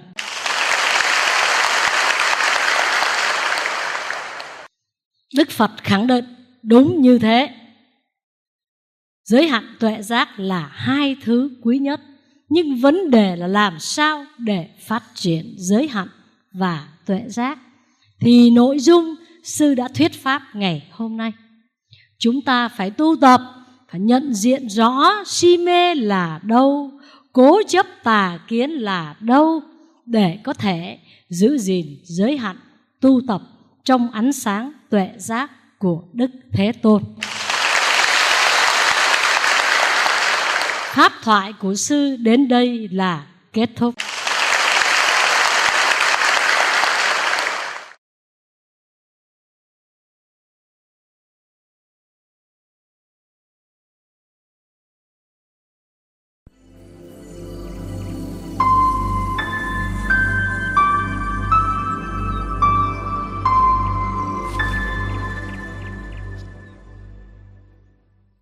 Đức Phật khẳng định đúng như thế. Giới hạnh tuệ giác là hai thứ quý nhất. Nhưng vấn đề là làm sao để phát triển giới hạnh và tuệ giác, thì nội dung sư đã thuyết pháp ngày hôm nay. Chúng ta phải tu tập, phải nhận diện rõ si mê là đâu, cố chấp tà kiến là đâu, để có thể giữ gìn giới hạnh, tu tập trong ánh sáng tuệ giác của Đức Thế Tôn. Pháp thoại của sư đến đây là kết thúc.